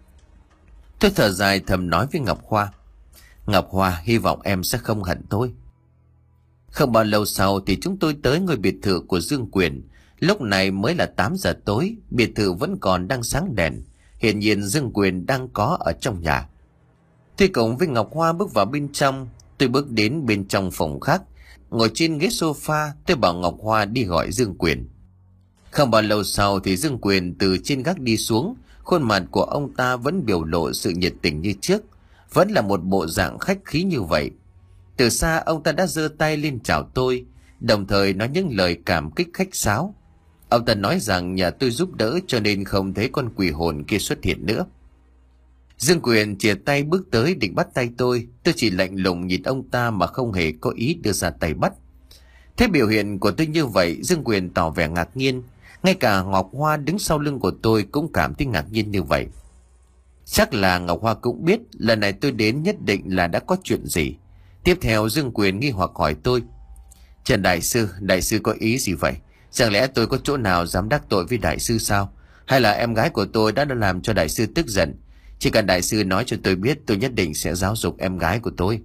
Tôi thở dài thầm nói với Ngọc Hoa: Ngọc Hoa, hy vọng em sẽ không hận tôi. Không bao lâu sau thì chúng tôi tới ngôi biệt thự của Dương Quyền. Lúc này mới là tám giờ tối, biệt thự vẫn còn đang sáng đèn. Hiển nhiên Dương Quyền đang có ở trong nhà. Tôi cùng với Ngọc Hoa bước vào bên trong. Tôi bước đến bên trong phòng khách, ngồi trên ghế sofa. Tôi bảo Ngọc Hoa đi gọi Dương Quyền. Không bao lâu sau thì Dương Quyền từ trên gác đi xuống. Khuôn mặt của ông ta vẫn biểu lộ sự nhiệt tình như trước, vẫn là một bộ dạng khách khí như vậy. Từ xa ông ta đã giơ tay lên chào tôi, đồng thời nói những lời cảm kích khách sáo. Ông ta nói rằng nhà tôi giúp đỡ cho nên không thấy con quỷ hồn kia xuất hiện nữa. Dương Quyền chìa tay bước tới định bắt tay tôi. Tôi chỉ lạnh lùng nhìn ông ta mà không hề có ý đưa ra tay bắt. Thế biểu hiện của tôi như vậy, Dương Quyền tỏ vẻ ngạc nhiên. Ngay cả Ngọc Hoa đứng sau lưng của tôi cũng cảm thấy ngạc nhiên như vậy. Chắc là Ngọc Hoa cũng biết lần này tôi đến nhất định là đã có chuyện gì. Tiếp theo Dương Quyền nghi hoặc hỏi tôi: Trần đại sư, đại sư có ý gì vậy? Chẳng lẽ tôi có chỗ nào dám đắc tội với đại sư sao? Hay là em gái của tôi đã làm cho đại sư tức giận? Chỉ cần đại sư nói cho tôi biết, tôi nhất định sẽ giáo dục em gái của tôi.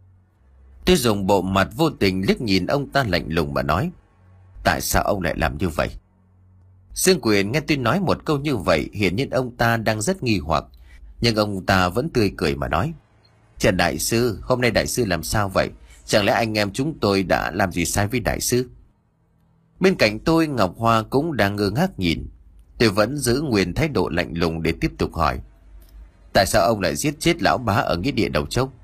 Tôi dùng bộ mặt vô tình liếc nhìn ông ta lạnh lùng mà nói: Tại sao ông lại làm như vậy? Dương Quyền nghe tôi nói một câu như vậy, hiển nhiên ông ta đang rất nghi hoặc, nhưng ông ta vẫn tươi cười mà nói: Trần đại sư, hôm nay đại sư làm sao vậy? Chẳng lẽ anh em chúng tôi đã làm gì sai với đại sư? Bên cạnh tôi, Ngọc Hoa cũng đang ngơ ngác nhìn. Tôi vẫn giữ nguyên thái độ lạnh lùng để tiếp tục hỏi: Tại sao ông lại giết chết lão bá ở nghĩa địa Đầu Châu?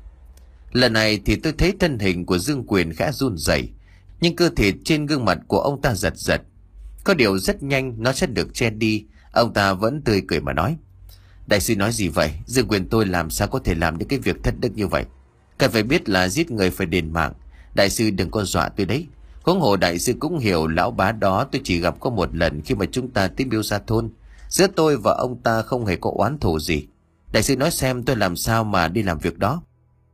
Lần này thì tôi thấy thân hình của Dương Quyền khẽ run rẩy, nhưng cơ thể trên gương mặt của ông ta giật giật. Có điều rất nhanh nó sẽ được che đi. Ông ta vẫn tươi cười mà nói: Đại sư nói gì vậy? Dương Quyền tôi làm sao có thể làm những cái việc thất đức như vậy? Cần phải biết là giết người phải đền mạng. Đại sư đừng có dọa tôi đấy. Huống hồ đại sư cũng hiểu lão bá đó tôi chỉ gặp có một lần khi mà chúng ta tới Miêu Sa thôn. Giữa tôi và ông ta không hề có oán thù gì. Đại sư nói xem tôi làm sao mà đi làm việc đó.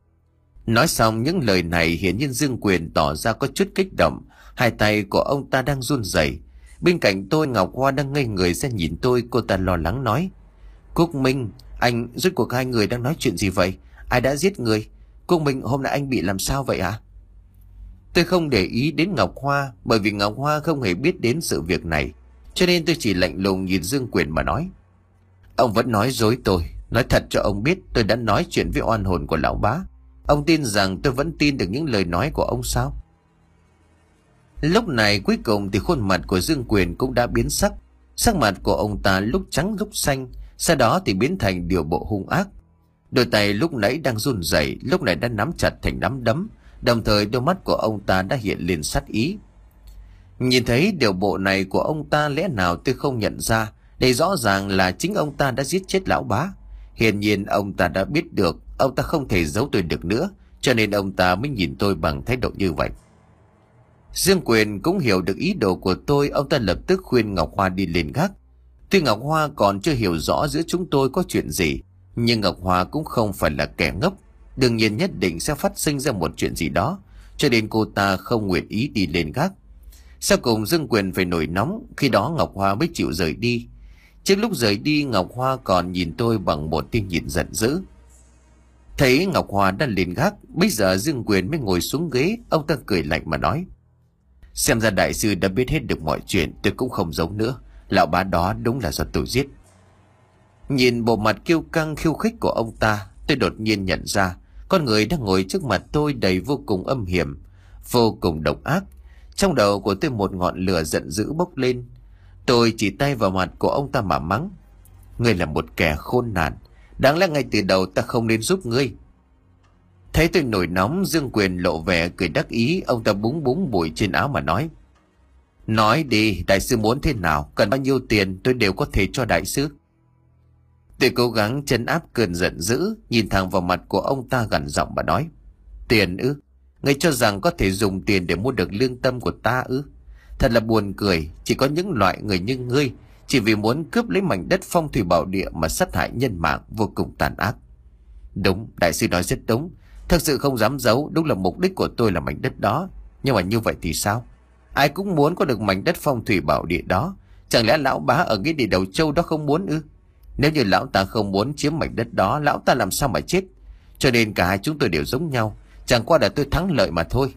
Nói xong những lời này, hiển nhiên Dương Quyền tỏ ra có chút kích động. Hai tay của ông ta đang run rẩy. Bên cạnh tôi, Ngọc Hoa đang ngây người ra nhìn tôi. Cô ta lo lắng nói: Quốc Minh, anh, rốt cuộc hai người đang nói chuyện gì vậy? Ai đã giết người? Quốc Minh, hôm nay anh bị làm sao vậy hả? Tôi không để ý đến Ngọc Hoa, bởi vì Ngọc Hoa không hề biết đến sự việc này, cho nên tôi chỉ lạnh lùng nhìn Dương Quyền mà nói: Ông vẫn nói dối tôi. Nói thật cho ông biết, tôi đã nói chuyện với oan hồn của lão bá. Ông tin rằng tôi vẫn tin được những lời nói của ông sao? Lúc này cuối cùng thì khuôn mặt của Dương Quyền cũng đã biến sắc. Sắc mặt của ông ta lúc trắng lúc xanh, sau đó thì biến thành điều bộ hung ác. Đôi tay lúc nãy đang run rẩy, lúc này đã nắm chặt thành nắm đấm, đồng thời đôi mắt của ông ta đã hiện lên sát ý. Nhìn thấy điều bộ này của ông ta, lẽ nào tôi không nhận ra đây rõ ràng là chính ông ta đã giết chết lão bá. Hiển nhiên ông ta đã biết được ông ta không thể giấu tôi được nữa, cho nên ông ta mới nhìn tôi bằng thái độ như vậy. Dương Quyền cũng hiểu được ý đồ của tôi, ông ta lập tức khuyên Ngọc Hoa đi lên gác. Tuy Ngọc Hoa còn chưa hiểu rõ giữa chúng tôi có chuyện gì, nhưng Ngọc Hoa cũng không phải là kẻ ngốc, đương nhiên nhất định sẽ phát sinh ra một chuyện gì đó, cho nên cô ta không nguyện ý đi lên gác. Sau cùng Dương Quyền phải nổi nóng, khi đó Ngọc Hoa mới chịu rời đi. Trước lúc rời đi, Ngọc Hoa còn nhìn tôi bằng một tia nhìn giận dữ. Thấy Ngọc Hoa đã lên gác, bây giờ Dương Quyền mới ngồi xuống ghế. Ông ta cười lạnh mà nói: Xem ra đại sư đã biết hết được mọi chuyện, tôi cũng không giấu nữa. Lão bá đó đúng là do tôi giết. Nhìn bộ mặt kiêu căng khiêu khích của ông ta, tôi đột nhiên nhận ra con người đang ngồi trước mặt tôi đầy vô cùng âm hiểm, vô cùng độc ác. Trong đầu của tôi một ngọn lửa giận dữ bốc lên. Tôi chỉ tay vào mặt của ông ta mà mắng: Ngươi là một kẻ khốn nạn, đáng lẽ ngay từ đầu ta không nên giúp ngươi. Thấy tôi nổi nóng, Dương Quyền lộ vẻ cười đắc ý. Ông ta búng búng bụi trên áo mà nói: Nói đi, đại sư muốn thế nào, cần bao nhiêu tiền tôi đều có thể cho đại sư. Tôi cố gắng trấn áp cơn giận dữ, nhìn thẳng vào mặt của ông ta gằn giọng mà nói: Tiền ư? Ngươi cho rằng có thể dùng tiền để mua được lương tâm của ta ư? Thật là buồn cười, chỉ có những loại người như ngươi chỉ vì muốn cướp lấy mảnh đất phong thủy bảo địa mà sát hại nhân mạng, vô cùng tàn ác. Đúng, đại sư nói rất đúng. Thật sự không dám giấu, đúng là mục đích của tôi là mảnh đất đó. Nhưng mà như vậy thì sao? Ai cũng muốn có được mảnh đất phong thủy bảo địa đó. Chẳng lẽ lão bá ở cái địa đầu châu đó không muốn ư? Nếu như lão ta không muốn chiếm mảnh đất đó, lão ta làm sao mà chết? Cho nên cả hai chúng tôi đều giống nhau, chẳng qua là tôi thắng lợi mà thôi.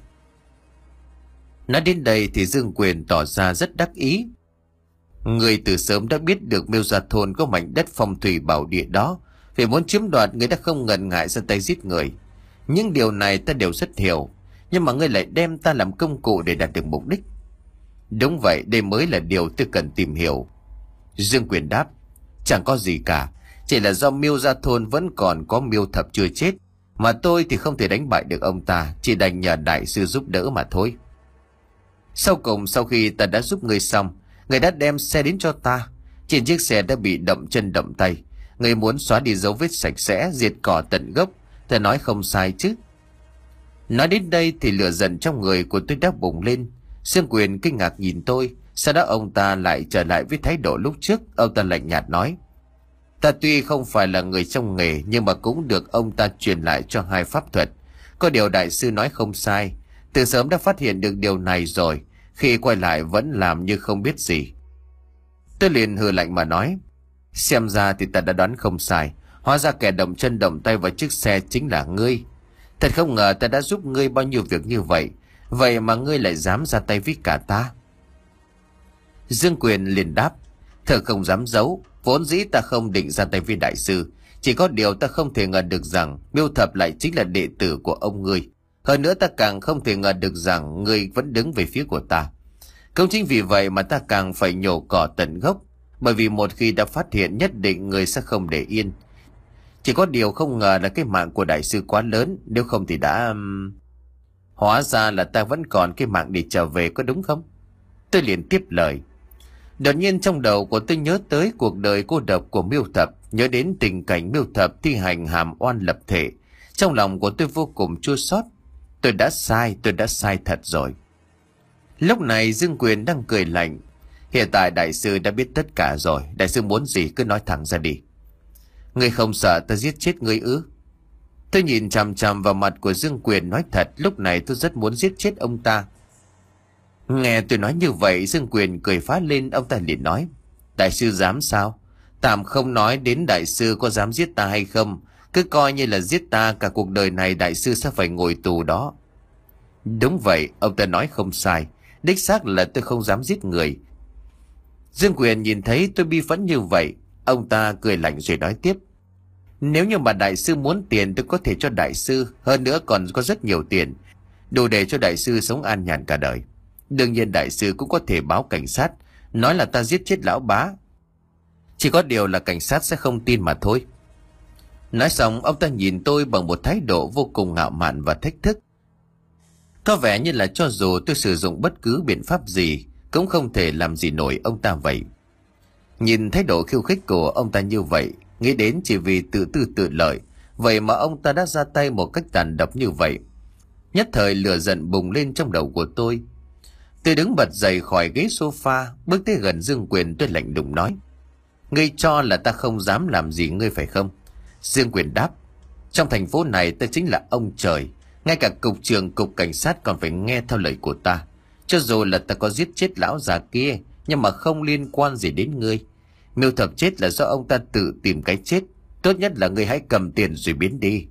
Nói đến đây thì Dương Quyền tỏ ra rất đắc ý. Người từ sớm đã biết được Miêu Gia Thôn có mảnh đất phong thủy bảo địa đó, vì muốn chiếm đoạt người đã không ngần ngại ra tay giết người. Những điều này ta đều rất hiểu, nhưng mà ngươi lại đem ta làm công cụ để đạt được mục đích. Đúng vậy, đây mới là điều tôi cần tìm hiểu. Dương Quyền đáp: Chẳng có gì cả, chỉ là do Miêu Gia Thôn vẫn còn có Miêu Thập chưa chết, mà tôi thì không thể đánh bại được ông ta, chỉ đành nhờ đại sư giúp đỡ mà thôi. Sau cùng, sau khi ta đã giúp ngươi xong, người đã đem xe đến cho ta. Trên chiếc xe đã bị đậm chân đậm tay. Người muốn xóa đi dấu vết sạch sẽ, diệt cỏ tận gốc. Ta nói không sai chứ? Nói đến đây thì lửa giận trong người của tôi đã bùng lên. Dương Quyền kinh ngạc nhìn tôi, sau đó ông ta lại trở lại với thái độ lúc trước. Ông ta lạnh nhạt nói: Ta tuy không phải là người trong nghề, nhưng mà cũng được ông ta truyền lại cho hai pháp thuật. Có điều đại sư nói không sai, từ sớm đã phát hiện được điều này rồi, khi quay lại vẫn làm như không biết gì. Tôi liền hừ lạnh mà nói: Xem ra thì ta đã đoán không sai, hóa ra kẻ động chân động tay vào chiếc xe chính là ngươi. Thật không ngờ ta đã giúp ngươi bao nhiêu việc như vậy, vậy mà ngươi lại dám ra tay với cả ta. Dương Quyền liền đáp: Thật không dám giấu, vốn dĩ ta không định ra tay với đại sư, chỉ có điều ta không thể ngờ được rằng Miêu Thập lại chính là đệ tử của ông ngươi. Hơn nữa ta càng không thể ngờ được rằng ngươi vẫn đứng về phía của ta. Cũng chính vì vậy mà ta càng phải nhổ cỏ tận gốc, bởi vì một khi đã phát hiện nhất định ngươi sẽ không để yên. Chỉ có điều không ngờ là cái mạng của đại sư quá lớn, nếu không thì đã... Hóa ra là ta vẫn còn cái mạng để trở về, có đúng không? Tôi liền tiếp lời. Đột nhiên trong đầu của tôi nhớ tới cuộc đời cô độc của Miêu Thập, nhớ đến tình cảnh Miêu Thập thi hành hàm oan lập thể. Trong lòng của tôi vô cùng chua xót. Tôi đã sai, tôi đã sai thật rồi. Lúc này Dương Quyền đang cười lạnh. Hiện tại đại sư đã biết tất cả rồi, đại sư muốn gì cứ nói thẳng ra đi. Ngươi không sợ ta giết chết ngươi ư? Tôi nhìn chằm chằm vào mặt của Dương Quyền, nói thật lúc này tôi rất muốn giết chết ông ta. Nghe tôi nói như vậy, Dương Quyền cười phá lên. Ông ta liền nói: Đại sư dám sao? Tạm không nói đến đại sư có dám giết ta hay không, cứ coi như là giết ta, cả cuộc đời này đại sư sẽ phải ngồi tù đó. Đúng vậy, ông ta nói không sai, đích xác là tôi không dám giết người. Dương Quyền nhìn thấy tôi bi phẫn như vậy, ông ta cười lạnh rồi nói tiếp: Nếu như mà đại sư muốn tiền, tôi có thể cho đại sư, hơn nữa còn có rất nhiều tiền, đủ để cho đại sư sống an nhàn cả đời. Đương nhiên đại sư cũng có thể báo cảnh sát, nói là ta giết chết lão bá. Chỉ có điều là cảnh sát sẽ không tin mà thôi. Nói xong, ông ta nhìn tôi bằng một thái độ vô cùng ngạo mạn và thách thức. Có vẻ như là cho dù tôi sử dụng bất cứ biện pháp gì, cũng không thể làm gì nổi ông ta vậy. Nhìn thái độ khiêu khích của ông ta như vậy, nghĩ đến chỉ vì tự tư tự lợi, vậy mà ông ta đã ra tay một cách tàn độc như vậy. Nhất thời lửa giận bùng lên trong đầu của tôi. Tôi đứng bật dậy khỏi ghế sofa, bước tới gần Dương Quyền, tôi lạnh lùng nói: Ngươi cho là ta không dám làm gì ngươi phải không? Dương Quyền đáp: Trong thành phố này ta chính là ông trời, ngay cả cục trưởng cục cảnh sát còn phải nghe theo lời của ta. Cho dù là ta có giết chết lão già kia, nhưng mà không liên quan gì đến ngươi. Miêu Thập chết là do ông ta tự tìm cái chết, tốt nhất là ngươi hãy cầm tiền rồi biến đi.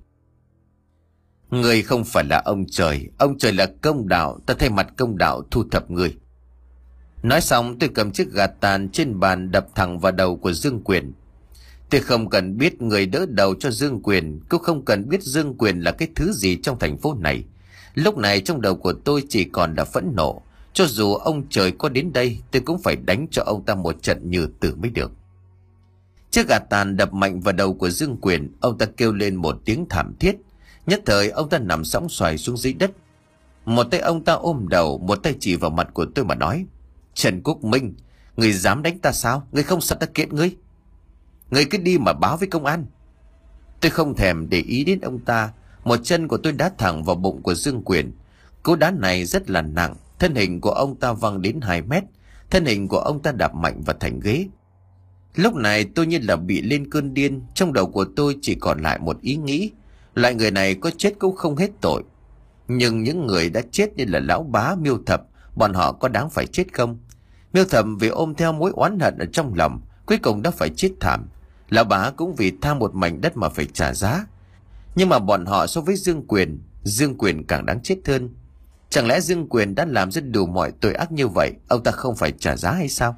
Ngươi không phải là ông trời, ông trời là công đạo, ta thay mặt công đạo thu thập ngươi. Nói xong tôi cầm chiếc gạt tàn trên bàn đập thẳng vào đầu của Dương Quyền. Tôi không cần biết người đỡ đầu cho Dương Quyền, cũng không cần biết Dương Quyền là cái thứ gì trong thành phố này. Lúc này trong đầu của tôi chỉ còn là phẫn nộ, Cho dù ông trời có đến đây, tôi cũng phải đánh cho ông ta một trận như tử mới được. Chiếc gạt tàn đập mạnh vào đầu của Dương Quyền, ông ta kêu lên một tiếng thảm thiết. Nhất thời ông ta nằm sõng xoài xuống dưới đất. Một tay ông ta ôm đầu, một tay chỉ vào mặt của tôi mà nói: Trần Quốc Minh, người dám đánh ta sao? Người không sợ ta kiện ngươi? Người cứ đi mà báo với công an. Tôi không thèm để ý đến ông ta. Một chân của tôi đá thẳng vào bụng của Dương Quyền. Cú đá này rất là nặng. Thân hình của ông ta văng đến hai mét. Thân hình của ông ta đạp mạnh vào thành ghế. Lúc này tôi như là bị lên cơn điên. Trong đầu của tôi chỉ còn lại một ý nghĩ: loại người này có chết cũng không hết tội. Nhưng những người đã chết như là Lão Bá, Miêu Thập, bọn họ có đáng phải chết không? Miêu Thập vì ôm theo mối oán hận ở trong lòng, cuối cùng đã phải chết thảm. Lão Bá cũng vì tham một mảnh đất mà phải trả giá. Nhưng mà bọn họ so với Dương Quyền, Dương Quyền càng đáng chết hơn. Chẳng lẽ Dương Quyền đã làm rất đủ mọi tội ác như vậy, ông ta không phải trả giá hay sao?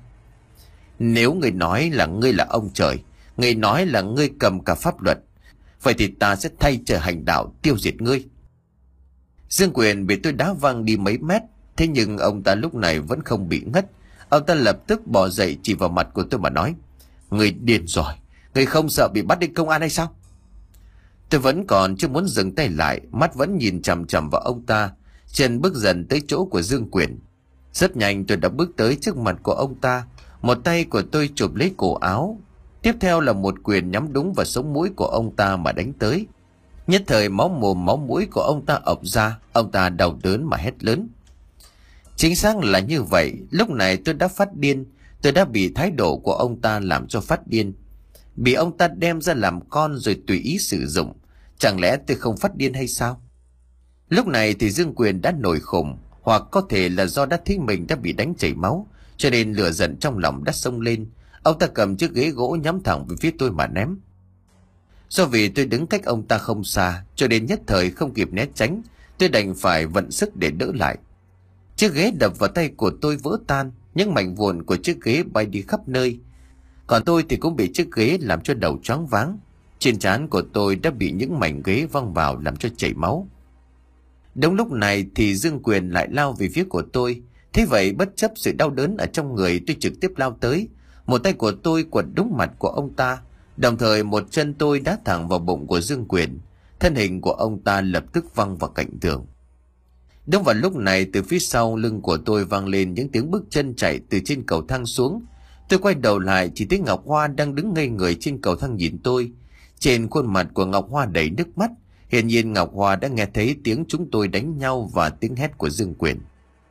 Nếu người nói là ngươi là ông trời, người nói là ngươi cầm cả pháp luật, vậy thì ta sẽ thay trời hành đạo tiêu diệt ngươi. Dương Quyền bị tôi đá văng đi mấy mét. Thế nhưng ông ta lúc này vẫn không bị ngất. Ông ta lập tức bò dậy chỉ vào mặt của tôi mà nói: Người điên rồi, người không sợ bị bắt đi công an hay sao? Tôi vẫn còn chưa muốn dừng tay lại, mắt vẫn nhìn chằm chằm vào ông ta. Chân bước dần tới chỗ của Dương Quyền. Rất nhanh tôi đã bước tới trước mặt của ông ta. Một tay của tôi chụp lấy cổ áo, tiếp theo là một quyền nhắm đúng vào sống mũi của ông ta mà đánh tới. Nhất thời máu mồm máu mũi của ông ta ọc ra. Ông ta đau đớn mà hét lớn. Chính xác là như vậy. Lúc này tôi đã phát điên. Tôi đã bị thái độ của ông ta làm cho phát điên. Bị ông ta đem ra làm con rồi tùy ý sử dụng. Chẳng lẽ tôi không phát điên hay sao? Lúc này thì Dương Quyền đã nổi khùng, hoặc có thể là do đã thấy mình đã bị đánh chảy máu, cho nên lửa giận trong lòng đã xông lên. Ông ta cầm chiếc ghế gỗ nhắm thẳng về phía tôi mà ném. Do vì tôi đứng cách ông ta không xa, cho nên nhất thời không kịp né tránh, tôi đành phải vận sức để đỡ lại. Chiếc ghế đập vào tay của tôi vỡ tan, những mảnh vụn của chiếc ghế bay đi khắp nơi. Còn tôi thì cũng bị chiếc ghế làm cho đầu choáng váng. Trên trán của tôi đã bị những mảnh ghế văng vào làm cho chảy máu. Đúng lúc này thì Dương Quyền lại lao về phía của tôi. Thế vậy bất chấp sự đau đớn ở trong người, tôi trực tiếp lao tới. Một tay của tôi quật đúng mặt của ông ta, đồng thời một chân tôi đá thẳng vào bụng của Dương Quyền. Thân hình của ông ta lập tức văng vào cạnh tường. Đúng vào lúc này, từ phía sau lưng của tôi vang lên những tiếng bước chân chạy từ trên cầu thang xuống. Tôi quay đầu lại chỉ thấy Ngọc Hoa đang đứng ngây người trên cầu thang nhìn tôi. Trên khuôn mặt của Ngọc Hoa đầy nước mắt. Hiển nhiên Ngọc Hoa đã nghe thấy tiếng chúng tôi đánh nhau và tiếng hét của Dương Quyền.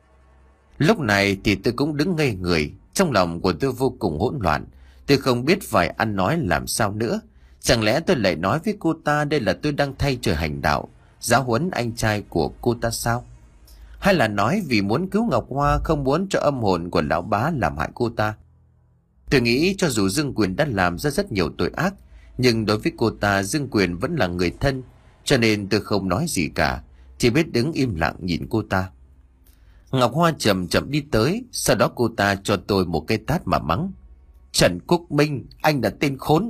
Lúc này thì tôi cũng đứng ngây người. Trong lòng của tôi vô cùng hỗn loạn. Tôi không biết phải ăn nói làm sao nữa. Chẳng lẽ tôi lại nói với cô ta đây là tôi đang thay trời hành đạo, giáo huấn anh trai của cô ta sao? Hay là nói vì muốn cứu Ngọc Hoa, không muốn cho âm hồn của Lão Bá làm hại cô ta? Tôi nghĩ cho dù Dương Quyền đã làm ra rất nhiều tội ác, nhưng đối với cô ta Dương Quyền vẫn là người thân. Cho nên tôi không nói gì cả, chỉ biết đứng im lặng nhìn cô ta. Ngọc Hoa chậm chậm đi tới, sau đó cô ta cho tôi một cái tát mà mắng: Trần Quốc Minh, anh là tên khốn.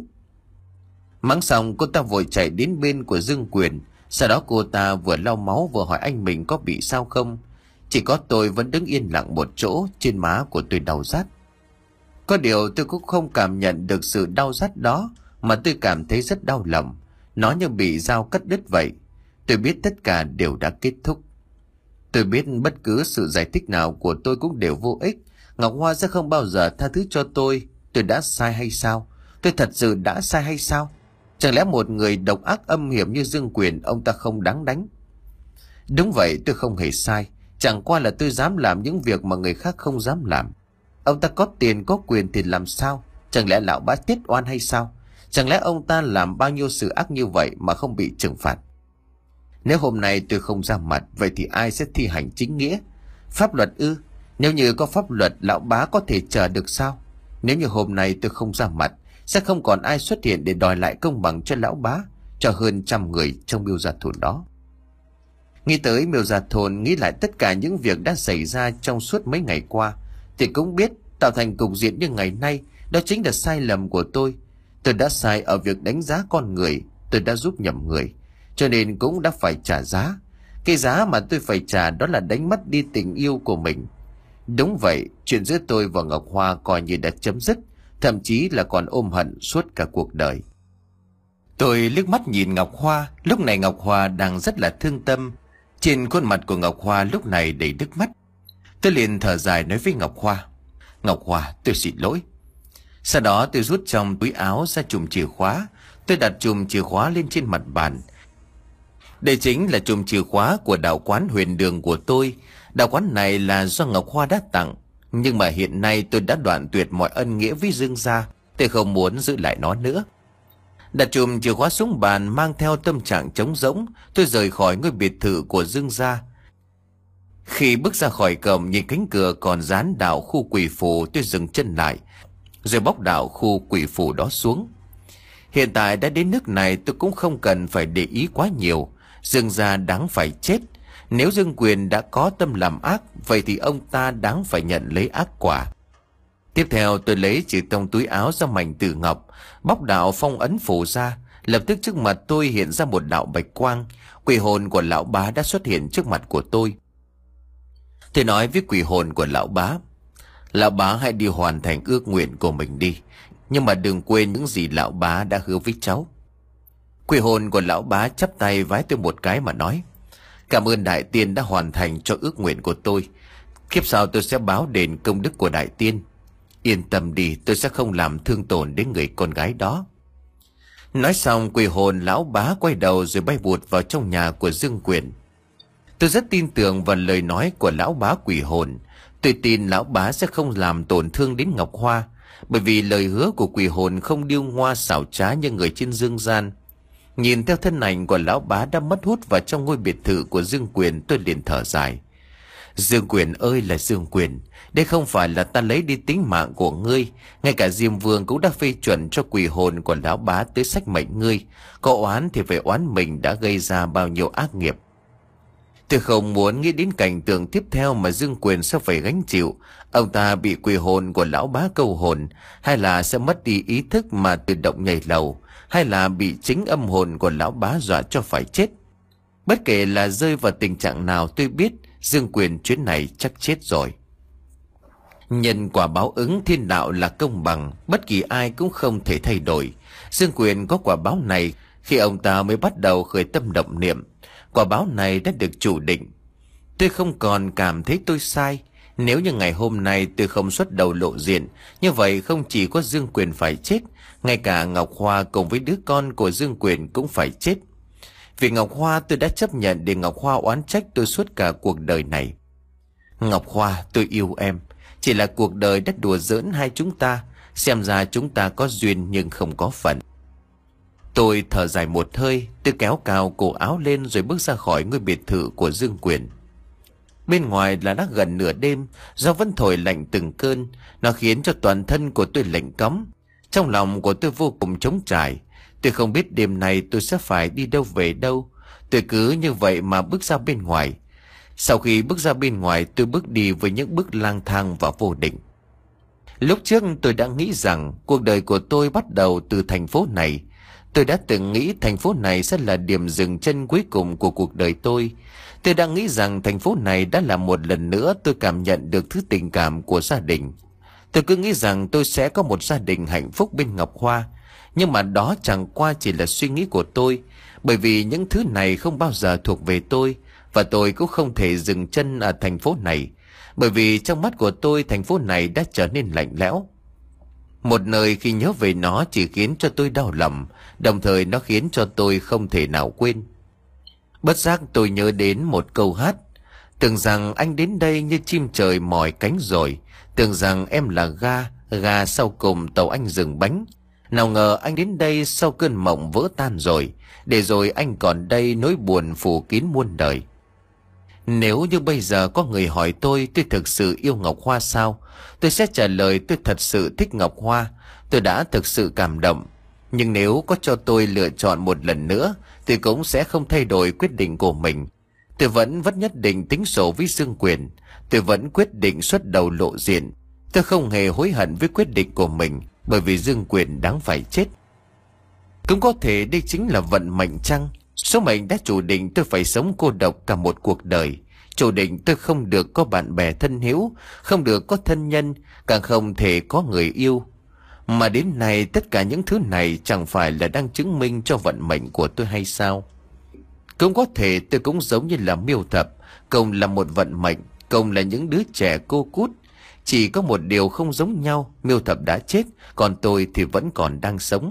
Mắng xong cô ta vội chạy đến bên của Dương Quyền. Sau đó cô ta vừa lau máu vừa hỏi anh mình có bị sao không. Chỉ có tôi vẫn đứng yên lặng một chỗ, trên má của tôi đau rát. Có điều tôi cũng không cảm nhận được sự đau rát đó, mà tôi cảm thấy rất đau lòng. Nó như bị dao cắt đứt vậy. Tôi biết tất cả đều đã kết thúc. Tôi biết bất cứ sự giải thích nào của tôi cũng đều vô ích. Ngọc Hoa sẽ không bao giờ tha thứ cho tôi. Tôi đã sai hay sao? Tôi thật sự đã sai hay sao? Chẳng lẽ một người độc ác âm hiểm như Dương Quyền, ông ta không đáng đánh? Đúng vậy, tôi không hề sai. Chẳng qua là tôi dám làm những việc mà người khác không dám làm. Ông ta có tiền có quyền thì làm sao? Chẳng lẽ Lão Bá tiết oan hay sao? Chẳng lẽ ông ta làm bao nhiêu sự ác như vậy mà không bị trừng phạt? Nếu hôm nay tôi không ra mặt, vậy thì ai sẽ thi hành chính nghĩa? Pháp luật ư? Nếu như có pháp luật, Lão Bá có thể chờ được sao? Nếu như hôm nay tôi không ra mặt, sẽ không còn ai xuất hiện để đòi lại công bằng cho Lão Bá, cho hơn trăm người trong Miêu Gia Thôn đó. Nghĩ tới Miêu Gia Thôn, nghĩ lại tất cả những việc đã xảy ra trong suốt mấy ngày qua, thì cũng biết tạo thành cục diện như ngày nay đó chính là sai lầm của tôi. Tôi đã sai ở việc đánh giá con người. Tôi đã giúp nhầm người, cho nên cũng đã phải trả giá. Cái giá mà tôi phải trả đó là đánh mất đi tình yêu của mình. Đúng vậy, chuyện giữa tôi và Ngọc Hoa coi như đã chấm dứt, thậm chí là còn ôm hận suốt cả cuộc đời. Tôi liếc mắt nhìn Ngọc Hoa, lúc này Ngọc Hoa đang rất là thương tâm. Trên khuôn mặt của Ngọc Hoa lúc này đầy nước mắt. Tôi liền thở dài nói với Ngọc Hoa: Ngọc Hoa, tôi xin lỗi. Sau đó tôi rút trong túi áo ra chùm chìa khóa. Tôi đặt chùm chìa khóa lên trên mặt bàn. Đây chính là chùm chìa khóa của đạo quán Huyền Đường của tôi. Đạo quán này là do Ngọc Hoa đã tặng, nhưng mà hiện nay tôi đã đoạn tuyệt mọi ân nghĩa với Dương gia. Tôi không muốn giữ lại nó nữa. Đặt chùm chìa khóa xuống bàn, mang theo tâm trạng trống rỗng, tôi rời khỏi ngôi biệt thự của Dương gia. Khi bước ra khỏi cổng, nhìn cánh cửa còn dán đạo khu quỷ phù, tôi dừng chân lại, rồi bóc đạo khu quỷ phù đó xuống. Hiện tại đã đến nước này, tôi cũng không cần phải để ý quá nhiều. Dương gia đáng phải chết. Nếu Dương Quyền đã có tâm làm ác, vậy thì ông ta đáng phải nhận lấy ác quả. Tiếp theo tôi lấy từ trong túi áo ra mảnh tử ngọc, bóc đạo phong ấn phù ra. Lập tức trước mặt tôi hiện ra một đạo bạch quang. Quỷ hồn của lão bá đã xuất hiện trước mặt của tôi. Tôi nói với quỷ hồn của lão bá: Lão bá hãy đi hoàn thành ước nguyện của mình đi, nhưng mà đừng quên những gì lão bá đã hứa với cháu. Quỷ hồn của lão bá chắp tay vái tôi một cái mà nói: Cảm ơn đại tiên đã hoàn thành cho ước nguyện của tôi. Kiếp sau tôi sẽ báo đền công đức của đại tiên. Yên tâm đi, tôi sẽ không làm thương tổn đến người con gái đó. Nói xong, quỷ hồn lão bá quay đầu rồi bay vụt vào trong nhà của Dương Quyền. Tôi rất tin tưởng vào lời nói của lão bá quỷ hồn. Tôi tin lão bá sẽ không làm tổn thương đến Ngọc Hoa, bởi vì lời hứa của quỷ hồn không điêu ngoa xảo trá như người trên dương gian. Nhìn theo thân ảnh của lão bá đã mất hút vào trong ngôi biệt thự của Dương Quyền, tôi liền thở dài. Dương Quyền ơi là Dương Quyền, đây không phải là ta lấy đi tính mạng của ngươi. Ngay cả Diêm Vương cũng đã phê chuẩn cho quỷ hồn của lão bá tới sách mệnh ngươi. Có oán thì phải oán mình đã gây ra bao nhiêu ác nghiệp. Tôi không muốn nghĩ đến cảnh tượng tiếp theo mà Dương Quyền sẽ phải gánh chịu. Ông ta bị quỷ hồn của lão bá câu hồn, hay là sẽ mất đi ý thức mà tự động nhảy lầu, hay là bị chính âm hồn của lão bá dọa cho phải chết. Bất kể là rơi vào tình trạng nào, tôi biết Dương Quyền chuyến này chắc chết rồi. Nhân quả báo ứng, thiên đạo là công bằng, bất kỳ ai cũng không thể thay đổi. Dương Quyền có quả báo này khi ông ta mới bắt đầu khởi tâm động niệm. Quả báo này đã được chủ định. Tôi không còn cảm thấy tôi sai. Nếu như ngày hôm nay tôi không xuất đầu lộ diện, như vậy không chỉ có Dương Quyền phải chết, ngay cả Ngọc Hoa cùng với đứa con của Dương Quyền cũng phải chết. Vì Ngọc Hoa tôi đã chấp nhận để Ngọc Hoa oán trách tôi suốt cả cuộc đời này. Ngọc Hoa, tôi yêu em. Chỉ là cuộc đời đã đùa giỡn hai chúng ta. Xem ra chúng ta có duyên nhưng không có phận. Tôi thở dài một hơi, tôi kéo cao cổ áo lên rồi bước ra khỏi ngôi biệt thự của Dương Quyền. Bên ngoài là đã gần nửa đêm, gió vẫn thổi lạnh từng cơn, nó khiến cho toàn thân của tôi lạnh cóng. Trong lòng của tôi vô cùng trống trải. Tôi không biết đêm nay tôi sẽ phải đi đâu về đâu. Tôi cứ như vậy mà bước ra bên ngoài. Sau khi bước ra bên ngoài, tôi bước đi với những bước lang thang và vô định. Lúc trước tôi đã nghĩ rằng cuộc đời của tôi bắt đầu từ thành phố này. Tôi đã từng nghĩ thành phố này sẽ là điểm dừng chân cuối cùng của cuộc đời tôi. Tôi đã nghĩ rằng thành phố này đã là một lần nữa tôi cảm nhận được thứ tình cảm của gia đình. Tôi cứ nghĩ rằng tôi sẽ có một gia đình hạnh phúc bên Ngọc Hoa. Nhưng mà đó chẳng qua chỉ là suy nghĩ của tôi, bởi vì những thứ này không bao giờ thuộc về tôi. Và tôi cũng không thể dừng chân ở thành phố này, bởi vì trong mắt của tôi thành phố này đã trở nên lạnh lẽo. Một nơi khi nhớ về nó chỉ khiến cho tôi đau lòng, đồng thời nó khiến cho tôi không thể nào quên. Bất giác tôi nhớ đến một câu hát: tưởng rằng anh đến đây như chim trời mỏi cánh rồi, tưởng rằng em là ga, ga sau cùng tàu anh dừng bánh. Nào ngờ anh đến đây sau cơn mộng vỡ tan rồi, để rồi anh còn đây nỗi buồn phủ kín muôn đời. Nếu như bây giờ có người hỏi tôi tôi thực sự yêu Ngọc Hoa sao, tôi sẽ trả lời tôi thật sự thích Ngọc Hoa. Tôi đã thực sự cảm động. Nhưng nếu có cho tôi lựa chọn một lần nữa, tôi cũng sẽ không thay đổi quyết định của mình. Tôi vẫn vẫn nhất định tính sổ với Dương Quyền. Tôi vẫn quyết định xuất đầu lộ diện. Tôi không hề hối hận với quyết định của mình, bởi vì Dương Quyền đáng phải chết. Cũng có thể đây chính là vận mệnh chăng? Số mệnh đã chủ định tôi phải sống cô độc cả một cuộc đời. Chủ định tôi không được có bạn bè thân hữu, không được có thân nhân, càng không thể có người yêu. Mà đến nay tất cả những thứ này chẳng phải là đang chứng minh cho vận mệnh của tôi hay sao? Cũng có thể tôi cũng giống như là Miêu Thập, cùng là một vận mệnh, cùng là những đứa trẻ cô cút. Chỉ có một điều không giống nhau, Miêu Thập đã chết, còn tôi thì vẫn còn đang sống.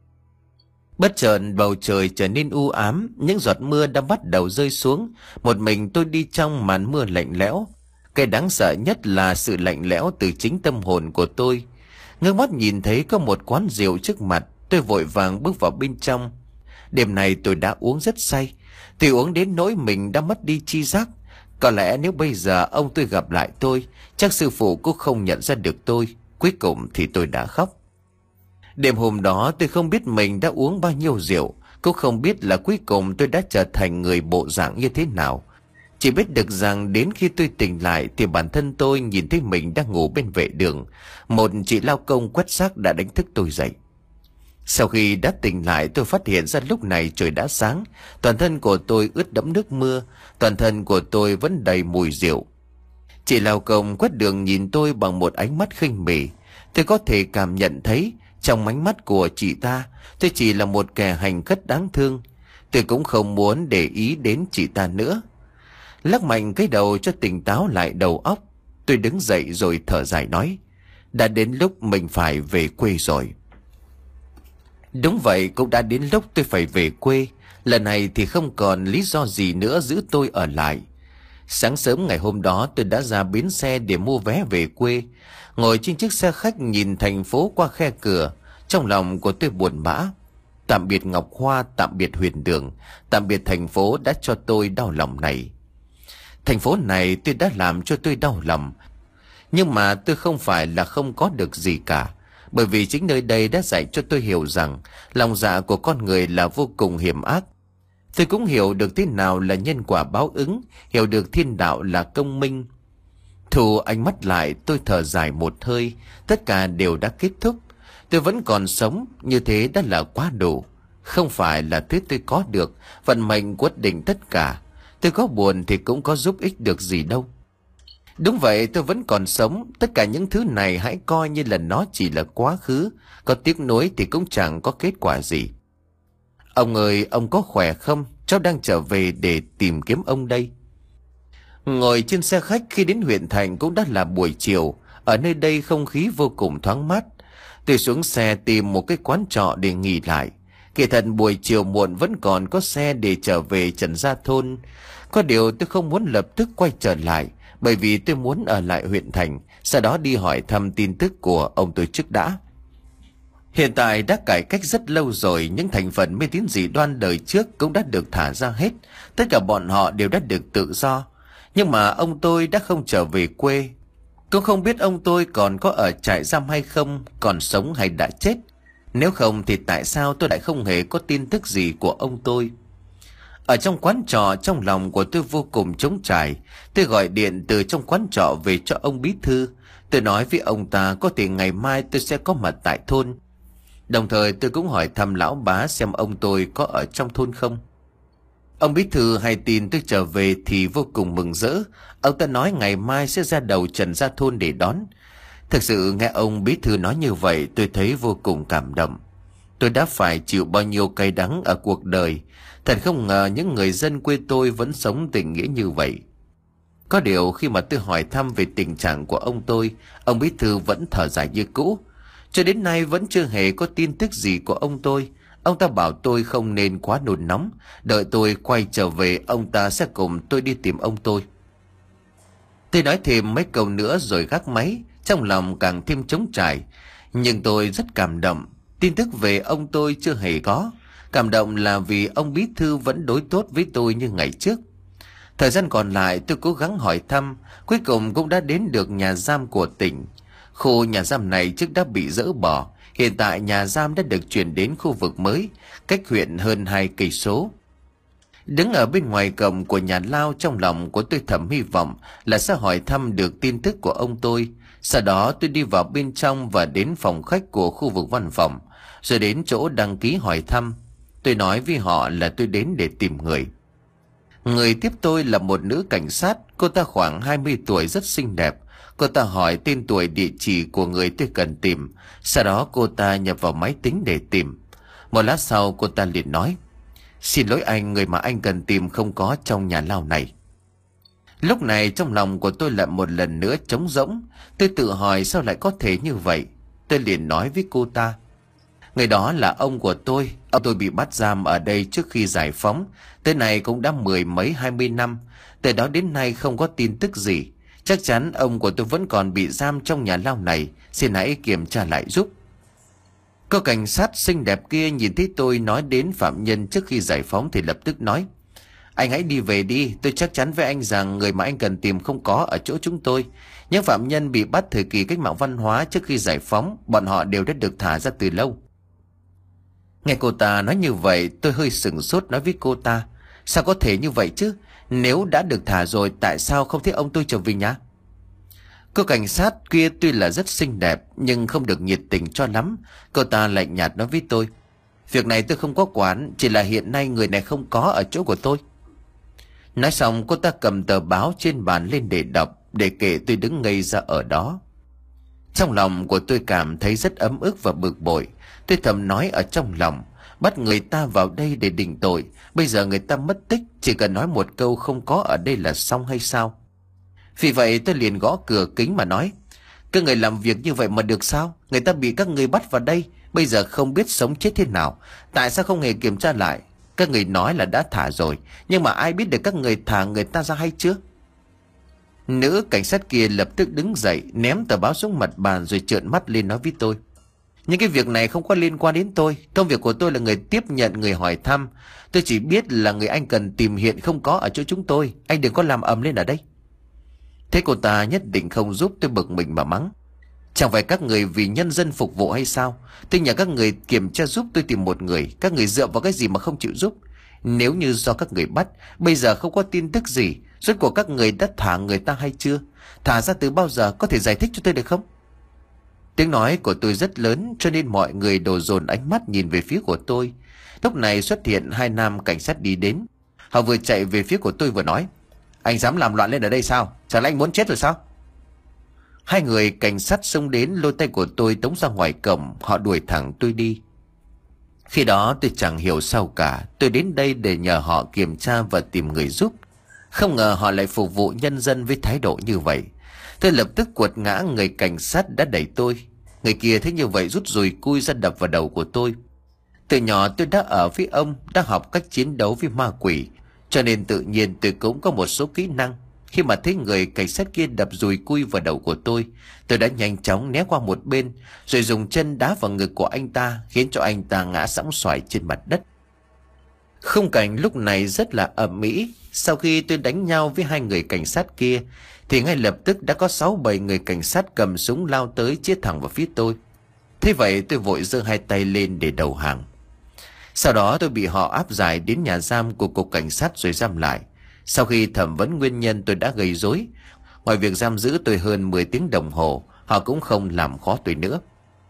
Bất chợt bầu trời trở nên u ám, những giọt mưa đã bắt đầu rơi xuống. Một mình tôi đi trong màn mưa lạnh lẽo. Cái đáng sợ nhất là sự lạnh lẽo từ chính tâm hồn của tôi. Ngước mắt nhìn thấy có một quán rượu trước mặt, tôi vội vàng bước vào bên trong. Đêm này tôi đã uống rất say, tôi uống đến nỗi mình đã mất đi tri giác. Có lẽ nếu bây giờ ông tôi gặp lại tôi, chắc sư phụ cũng không nhận ra được tôi. Cuối cùng thì tôi đã khóc. Đêm hôm đó tôi không biết mình đã uống bao nhiêu rượu, cũng không biết là cuối cùng tôi đã trở thành người bộ dạng như thế nào. Chỉ biết được rằng đến khi tôi tỉnh lại thì bản thân tôi nhìn thấy mình đang ngủ bên vệ đường. Một chị lao công quét rác đã đánh thức tôi dậy. Sau khi đã tỉnh lại, tôi phát hiện ra lúc này trời đã sáng. Toàn thân của tôi ướt đẫm nước mưa, toàn thân của tôi vẫn đầy mùi rượu. Chị lao công quét đường nhìn tôi bằng một ánh mắt khinh bỉ. Tôi có thể cảm nhận thấy trong ánh mắt của chị ta, tôi chỉ là một kẻ hành khất đáng thương. Tôi cũng không muốn để ý đến chị ta nữa. Lắc mạnh cái đầu cho tỉnh táo lại đầu óc, tôi đứng dậy rồi thở dài nói: đã đến lúc mình phải về quê rồi. Đúng vậy, cũng đã đến lúc tôi phải về quê. Lần này thì không còn lý do gì nữa giữ tôi ở lại. Sáng sớm ngày hôm đó tôi đã ra bến xe để mua vé về quê. Ngồi trên chiếc xe khách nhìn thành phố qua khe cửa, trong lòng của tôi buồn bã. Tạm biệt Ngọc Hoa, tạm biệt Huyền Đường, tạm biệt thành phố đã cho tôi đau lòng này. Thành phố này tôi đã làm cho tôi đau lòng. Nhưng mà tôi không phải là không có được gì cả. Bởi vì chính nơi đây đã dạy cho tôi hiểu rằng lòng dạ của con người là vô cùng hiểm ác. Tôi cũng hiểu được thế nào là nhân quả báo ứng, hiểu được thiên đạo là công minh. Thu ánh mắt lại, tôi thở dài một hơi. Tất cả đều đã kết thúc. Tôi vẫn còn sống, như thế đã là quá đủ. Không phải là thứ tôi có được, vận mệnh quyết định tất cả. Tôi có buồn thì cũng có giúp ích được gì đâu. Đúng vậy, tôi vẫn còn sống. Tất cả những thứ này hãy coi như là nó chỉ là quá khứ. Có tiếc nuối thì cũng chẳng có kết quả gì. Ông ơi, ông có khỏe không? Cháu đang trở về để tìm kiếm ông đây. Ngồi trên xe khách khi đến huyện thành cũng đã là buổi chiều. Ở nơi đây không khí vô cùng thoáng mát. Tôi xuống xe tìm một cái quán trọ để nghỉ lại. Kỳ thật buổi chiều muộn vẫn còn có xe để trở về Trần Gia Thôn. Có điều tôi không muốn lập tức quay trở lại, bởi vì tôi muốn ở lại huyện thành, sau đó đi hỏi thăm tin tức của ông tôi trước đã. Hiện tại đã cải cách rất lâu rồi, những thành phần mê tín dị đoan đời trước cũng đã được thả ra hết. Tất cả bọn họ đều đã được tự do. Nhưng mà ông tôi đã không trở về quê. Cũng không biết ông tôi còn có ở trại giam hay không, còn sống hay đã chết. Nếu không thì tại sao tôi lại không hề có tin tức gì của ông tôi? Ở trong quán trọ, trong lòng của tôi vô cùng trống trải. Tôi gọi điện từ trong quán trọ về cho ông bí thư. Tôi nói với ông ta có thể ngày mai tôi sẽ có mặt tại thôn. Đồng thời tôi cũng hỏi thăm lão bá xem ông tôi có ở trong thôn không. Ông bí thư hay tin tôi trở về thì vô cùng mừng rỡ. Ông ta nói ngày mai sẽ ra đầu Trần Gia Thôn để đón. Thực sự nghe ông bí thư nói như vậy tôi thấy vô cùng cảm động. Tôi đã phải chịu bao nhiêu cay đắng ở cuộc đời. Thật không ngờ những người dân quê tôi vẫn sống tình nghĩa như vậy. Có điều khi mà tôi hỏi thăm về tình trạng của ông tôi, ông bí thư vẫn thở dài như cũ. Cho đến nay vẫn chưa hề có tin tức gì của ông tôi. Ông ta bảo tôi không nên quá nôn nóng. Đợi tôi quay trở về, ông ta sẽ cùng tôi đi tìm ông tôi. Tôi nói thêm mấy câu nữa rồi gác máy. Trong lòng càng thêm trống trải. Nhưng tôi rất cảm động. Tin tức về ông tôi chưa hề có. Cảm động là vì ông bí thư vẫn đối tốt với tôi như ngày trước. Thời gian còn lại tôi cố gắng hỏi thăm. Cuối cùng cũng đã đến được nhà giam của tỉnh. Khu nhà giam này trước đã bị dỡ bỏ. Hiện tại nhà giam đã được chuyển đến khu vực mới, cách huyện hơn hai cây số. Đứng ở bên ngoài cổng của nhà lao, trong lòng của tôi thầm hy vọng là sẽ hỏi thăm được tin tức của ông tôi. Sau đó tôi đi vào bên trong và đến phòng khách của khu vực văn phòng, rồi đến chỗ đăng ký hỏi thăm. Tôi nói với họ là tôi đến để tìm người. Người tiếp tôi là một nữ cảnh sát, cô ta khoảng hai mươi tuổi, rất xinh đẹp. Cô ta hỏi tên tuổi, địa chỉ của người tôi cần tìm. Sau đó cô ta nhập vào máy tính để tìm. Một lát sau cô ta liền nói: "Xin lỗi anh, người mà anh cần tìm không có trong nhà lao này." Lúc này trong lòng của tôi lại một lần nữa trống rỗng. Tôi tự hỏi sao lại có thể như vậy. Tôi liền nói với cô ta: "Người đó là ông của tôi. Ông tôi bị bắt giam ở đây trước khi giải phóng. Tới này cũng đã mười mấy hai mươi năm. Từ đó đến nay không có tin tức gì. Chắc chắn ông của tôi vẫn còn bị giam trong nhà lao này. Xin hãy kiểm tra lại giúp." Cô cảnh sát xinh đẹp kia nhìn thấy tôi nói đến phạm nhân trước khi giải phóng thì lập tức nói: "Anh hãy đi về đi. Tôi chắc chắn với anh rằng người mà anh cần tìm không có ở chỗ chúng tôi. Những phạm nhân bị bắt thời kỳ cách mạng văn hóa trước khi giải phóng, bọn họ đều đã được thả ra từ lâu." Nghe cô ta nói như vậy, tôi hơi sửng sốt nói với cô ta: "Sao có thể như vậy chứ? Nếu đã được thả rồi, tại sao không thấy ông tôi trở về nhà?" Cô cảnh sát kia tuy là rất xinh đẹp nhưng không được nhiệt tình cho lắm. Cô ta lạnh nhạt nói với tôi: "Việc này tôi không có quản, chỉ là hiện nay người này không có ở chỗ của tôi." Nói xong cô ta cầm tờ báo trên bàn lên để đọc, để kể tôi đứng ngây ra ở đó. Trong lòng của tôi cảm thấy rất ấm ức và bực bội. Tôi thầm nói ở trong lòng: bắt người ta vào đây để định tội, bây giờ người ta mất tích, chỉ cần nói một câu không có ở đây là xong hay sao? Vì vậy tôi liền gõ cửa kính mà nói: "Các người làm việc như vậy mà được sao? Người ta bị các người bắt vào đây, bây giờ không biết sống chết thế nào. Tại sao không hề kiểm tra lại? Các người nói là đã thả rồi, nhưng mà ai biết được các người thả người ta ra hay chưa?" Nữ cảnh sát kia lập tức đứng dậy, ném tờ báo xuống mặt bàn rồi trợn mắt lên nói với tôi: "Những cái việc này không có liên quan đến tôi. Công việc của tôi là người tiếp nhận người hỏi thăm. Tôi chỉ biết là người anh cần tìm hiện không có ở chỗ chúng tôi. Anh đừng có làm ầm lên ở đây." Thế cô ta nhất định không giúp, tôi bực mình mà mắng: "Chẳng phải các người vì nhân dân phục vụ hay sao? Tôi nhờ các người kiểm tra giúp tôi tìm một người. Các người dựa vào cái gì mà không chịu giúp? Nếu như do các người bắt, bây giờ không có tin tức gì, rốt cuộc các người đã thả người ta hay chưa? Thả ra từ bao giờ, có thể giải thích cho tôi được không?" Tiếng nói của tôi rất lớn cho nên mọi người đổ dồn ánh mắt nhìn về phía của tôi. Lúc này xuất hiện hai nam cảnh sát đi đến. Họ vừa chạy về phía của tôi vừa nói: "Anh dám làm loạn lên ở đây sao? Chẳng lẽ anh muốn chết rồi sao?" Hai người cảnh sát xông đến lôi tay của tôi tống ra ngoài cổng. Họ đuổi thẳng tôi đi. Khi đó tôi chẳng hiểu sao cả. Tôi đến đây để nhờ họ kiểm tra và tìm người giúp. Không ngờ họ lại phục vụ nhân dân với thái độ như vậy. Tôi lập tức quật ngã người cảnh sát đã đẩy tôi. Người kia thấy như vậy rút dùi cui ra đập vào đầu của tôi. Từ nhỏ tôi đã ở với ông, đã học cách chiến đấu với ma quỷ, cho nên tự nhiên tôi cũng có một số kỹ năng. Khi mà thấy người cảnh sát kia đập dùi cui vào đầu của tôi, tôi đã nhanh chóng né qua một bên, rồi dùng chân đá vào ngực của anh ta, khiến cho anh ta ngã sóng xoài trên mặt đất. Khung cảnh lúc này rất là ầm ĩ. Sau khi tôi đánh nhau với hai người cảnh sát kia, thì ngay lập tức đã có sáu bảy người cảnh sát cầm súng lao tới chĩa thẳng vào phía tôi. Thế vậy tôi vội giơ hai tay lên để đầu hàng. Sau đó tôi bị họ áp giải đến nhà giam của cục cảnh sát rồi giam lại. Sau khi thẩm vấn nguyên nhân tôi đã gây rối, ngoài việc giam giữ tôi hơn mười tiếng đồng hồ, họ cũng không làm khó tôi nữa.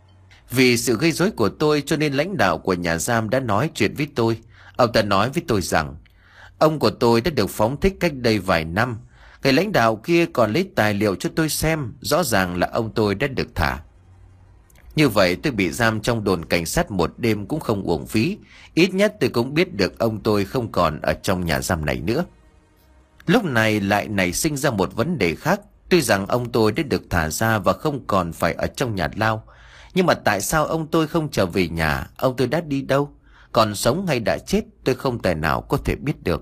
Vì sự gây rối của tôi cho nên lãnh đạo của nhà giam đã nói chuyện với tôi. Ông ta nói với tôi rằng ông của tôi đã được phóng thích cách đây vài năm. Người lãnh đạo kia còn lấy tài liệu cho tôi xem, rõ ràng là ông tôi đã được thả. Như vậy tôi bị giam trong đồn cảnh sát một đêm cũng không uổng phí. Ít nhất tôi cũng biết được ông tôi không còn ở trong nhà giam này nữa. Lúc này lại nảy sinh ra một vấn đề khác. Tuy rằng ông tôi đã được thả ra và không còn phải ở trong nhà lao, nhưng mà tại sao ông tôi không trở về nhà? Ông tôi đã đi đâu? Còn sống hay đã chết tôi không tài nào có thể biết được.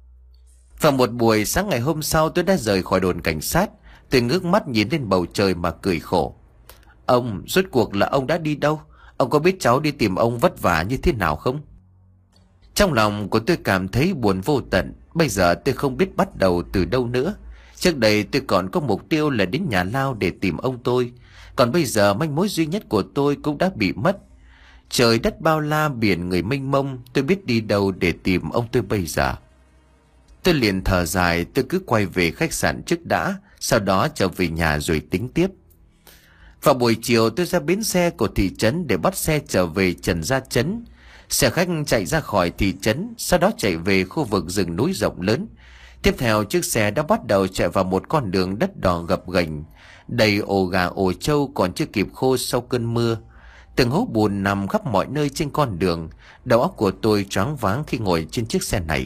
Vào một buổi sáng ngày hôm sau, tôi đã rời khỏi đồn cảnh sát. Tôi ngước mắt nhìn lên bầu trời mà cười khổ. Ông, rốt cuộc là ông đã đi đâu? Ông có biết cháu đi tìm ông vất vả như thế nào không? Trong lòng của tôi cảm thấy buồn vô tận. Bây giờ tôi không biết bắt đầu từ đâu nữa. Trước đây tôi còn có mục tiêu là đến nhà lao để tìm ông tôi. Còn bây giờ manh mối duy nhất của tôi cũng đã bị mất. Trời đất bao la, biển người mênh mông, tôi biết đi đâu để tìm ông tôi bây giờ. Tôi liền thở dài, tôi cứ quay về khách sạn trước đã, sau đó trở về nhà rồi tính tiếp. Vào buổi chiều tôi ra bến xe của thị trấn để bắt xe trở về Trần Gia Trấn. Xe khách chạy ra khỏi thị trấn, sau đó chạy về khu vực rừng núi rộng lớn. Tiếp theo chiếc xe đã bắt đầu chạy vào một con đường đất đỏ gập ghềnh, đầy ổ gà ổ trâu còn chưa kịp khô sau cơn mưa. Từng hố bùn nằm khắp mọi nơi trên con đường. Đầu óc của tôi choáng váng khi ngồi trên chiếc xe này.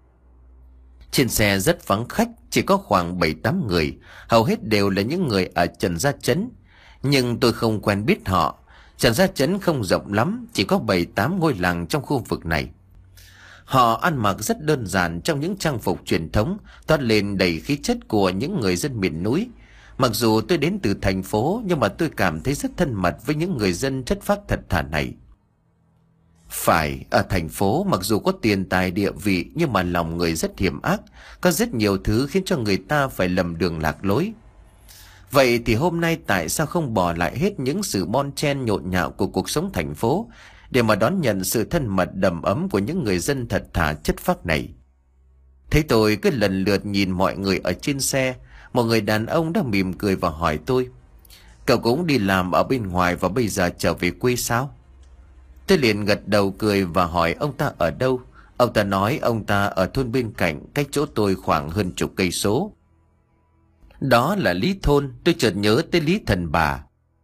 Trên xe rất vắng khách, chỉ có khoảng bảy tám người, hầu hết đều là những người ở Trần Gia Trấn. Nhưng tôi không quen biết họ. Trần Gia Trấn không rộng lắm, chỉ có bảy tám ngôi làng trong khu vực này. Họ ăn mặc rất đơn giản trong những trang phục truyền thống, toát lên đầy khí chất của những người dân miền núi. Mặc dù tôi đến từ thành phố, nhưng mà tôi cảm thấy rất thân mật với những người dân chất phác thật thà này. Phải, ở thành phố mặc dù có tiền tài địa vị, nhưng mà lòng người rất hiểm ác, có rất nhiều thứ khiến cho người ta phải lầm đường lạc lối. Vậy thì hôm nay tại sao không bỏ lại hết những sự bon chen nhộn nhạo của cuộc sống thành phố để mà đón nhận sự thân mật đầm ấm của những người dân thật thà chất phác này? Thấy tôi cứ lần lượt nhìn mọi người ở trên xe, một người đàn ông đã mỉm cười và hỏi tôi: "Cậu cũng đi làm ở bên ngoài và bây giờ trở về quê sao?" Tôi liền gật đầu cười và hỏi ông ta ở đâu. Ông ta nói ông ta ở thôn bên cạnh, cách chỗ tôi khoảng hơn chục cây số. Đó là Lý Thôn. Tôi chợt nhớ tới Lý Thần Bà,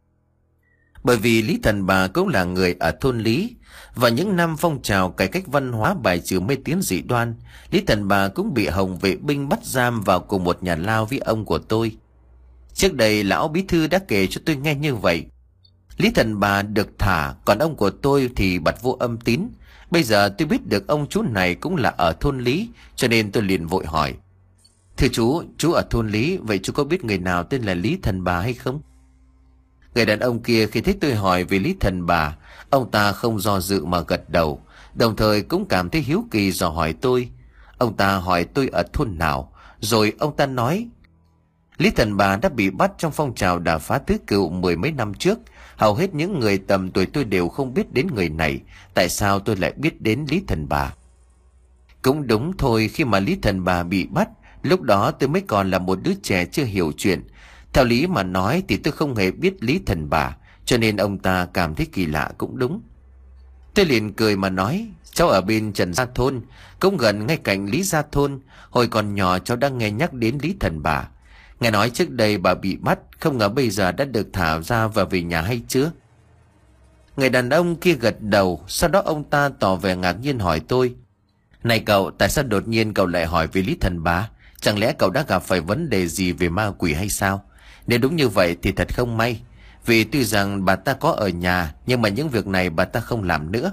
bởi vì Lý Thần Bà cũng là người ở thôn Lý. Và những năm phong trào cải cách văn hóa bài trừ mê tín dị đoan, Lý Thần Bà cũng bị Hồng vệ binh bắt giam vào cùng một nhà lao với ông của tôi. Trước đây lão bí thư đã kể cho tôi nghe như vậy. Lý Thần Bà được thả, còn ông của tôi thì bặt vô âm tín. Bây giờ tôi biết được ông chú này cũng là ở thôn Lý, cho nên tôi liền vội hỏi: "Thưa chú, chú ở thôn Lý, vậy chú có biết người nào tên là Lý Thần Bà hay không?" Người đàn ông kia khi thấy tôi hỏi về Lý Thần Bà, ông ta không do dự mà gật đầu, đồng thời cũng cảm thấy hiếu kỳ dò hỏi tôi. Ông ta hỏi tôi ở thôn nào, rồi ông ta nói: "Lý Thần Bà đã bị bắt trong phong trào đả phá tứ cựu mười mấy năm trước. Hầu hết những người tầm tuổi tôi đều không biết đến người này. Tại sao tôi lại biết đến Lý Thần Bà?" Cũng đúng thôi, khi mà Lý Thần Bà bị bắt, lúc đó tôi mới còn là một đứa trẻ chưa hiểu chuyện. Theo lý mà nói thì tôi không hề biết Lý Thần Bà, cho nên ông ta cảm thấy kỳ lạ cũng đúng. Tôi liền cười mà nói: "Cháu ở bên Trần Gia Thôn, cũng gần ngay cạnh Lý Gia Thôn. Hồi còn nhỏ cháu đã nghe nhắc đến Lý Thần Bà. Nghe nói trước đây bà bị bắt, không ngờ bây giờ đã được thả ra và về nhà hay chưa?" Người đàn ông kia gật đầu, sau đó ông ta tỏ vẻ ngạc nhiên hỏi tôi: "Này cậu, tại sao đột nhiên cậu lại hỏi về Lý Thần Bà? Chẳng lẽ cậu đã gặp phải vấn đề gì về ma quỷ hay sao? Nếu đúng như vậy thì thật không may, vì tuy rằng bà ta có ở nhà, nhưng mà những việc này bà ta không làm nữa."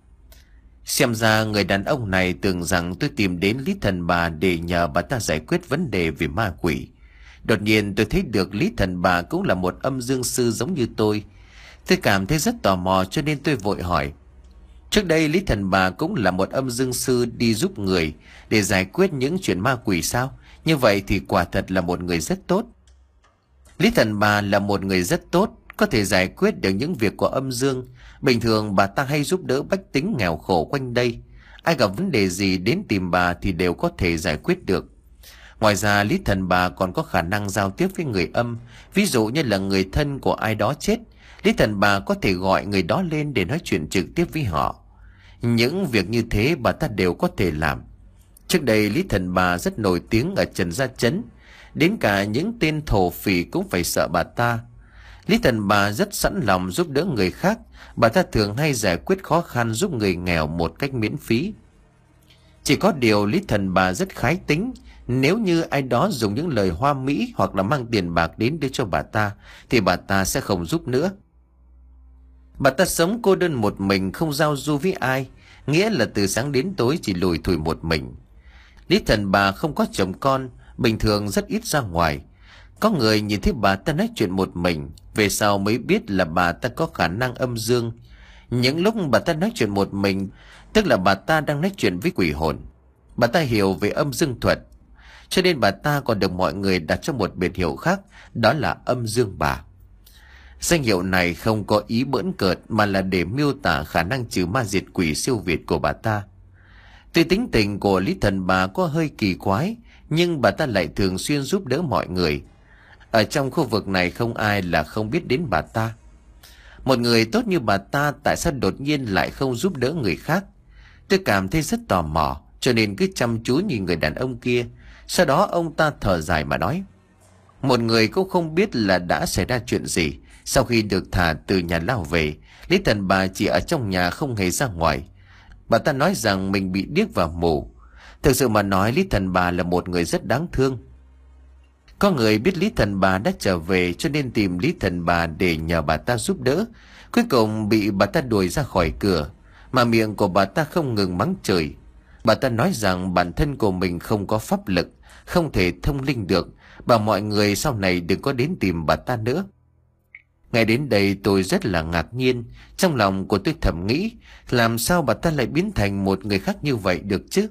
Xem ra người đàn ông này tưởng rằng tôi tìm đến Lý Thần Bà để nhờ bà ta giải quyết vấn đề về ma quỷ. Đột nhiên tôi thấy được Lý Thần Bà cũng là một âm dương sư giống như tôi. Tôi cảm thấy rất tò mò, cho nên tôi vội hỏi: "Trước đây Lý Thần Bà cũng là một âm dương sư đi giúp người để giải quyết những chuyện ma quỷ sao? Như vậy thì quả thật là một người rất tốt." Lý Thần Bà là một người rất tốt, có thể giải quyết được những việc của âm dương. Bình thường bà ta hay giúp đỡ bách tính nghèo khổ quanh đây. Ai gặp vấn đề gì đến tìm bà thì đều có thể giải quyết được. Ngoài ra Lý Thần Bà còn có khả năng giao tiếp với người âm. Ví dụ như là người thân của ai đó chết, Lý Thần Bà có thể gọi người đó lên để nói chuyện trực tiếp với họ. Những việc như thế bà ta đều có thể làm. Trước đây Lý Thần Bà rất nổi tiếng ở Trần Gia Trấn, đến cả những tên thổ phỉ cũng phải sợ bà ta. Lý Thần Bà rất sẵn lòng giúp đỡ người khác. Bà ta thường hay giải quyết khó khăn giúp người nghèo một cách miễn phí. Chỉ có điều Lý Thần Bà rất khái tính. Nếu như ai đó dùng những lời hoa mỹ hoặc là mang tiền bạc đến đưa cho bà ta, thì bà ta sẽ không giúp nữa. Bà ta sống cô đơn một mình, không giao du với ai, nghĩa là từ sáng đến tối chỉ lủi thủi một mình. Lý Thần Bà không có chồng con, bình thường rất ít ra ngoài. Có người nhìn thấy bà ta nói chuyện một mình, về sau mới biết là bà ta có khả năng âm dương. Những lúc bà ta nói chuyện một mình, tức là bà ta đang nói chuyện với quỷ hồn. Bà ta hiểu về âm dương thuật, cho nên bà ta còn được mọi người đặt cho một biệt hiệu khác, đó là Âm Dương Bà. Danh hiệu này không có ý bỡn cợt, mà là để miêu tả khả năng trừ ma diệt quỷ siêu việt của bà ta. Tuy tính tình của Lý Thần Bà có hơi kỳ quái, nhưng bà ta lại thường xuyên giúp đỡ mọi người. Ở trong khu vực này không ai là không biết đến bà ta. Một người tốt như bà ta tại sao đột nhiên lại không giúp đỡ người khác? Tôi cảm thấy rất tò mò, cho nên cứ chăm chú nhìn người đàn ông kia. Sau đó ông ta thở dài mà nói: Một người cũng không biết là đã xảy ra chuyện gì. Sau khi được thả từ nhà lao về, Lý Thần Bà chỉ ở trong nhà không hề ra ngoài. Bà ta nói rằng mình bị điếc và mù. Thực sự mà nói, Lý Thần Bà là một người rất đáng thương. Có người biết Lý Thần Bà đã trở về cho nên tìm Lý Thần Bà để nhờ bà ta giúp đỡ. Cuối cùng bị bà ta đuổi ra khỏi cửa, mà miệng của bà ta không ngừng mắng chửi. Bà ta nói rằng bản thân của mình không có pháp lực, không thể thông linh được, bảo mọi người sau này đừng có đến tìm bà ta nữa. Ngay đến đây tôi rất là ngạc nhiên. Trong lòng của tôi thầm nghĩ, làm sao bà ta lại biến thành một người khác như vậy được chứ?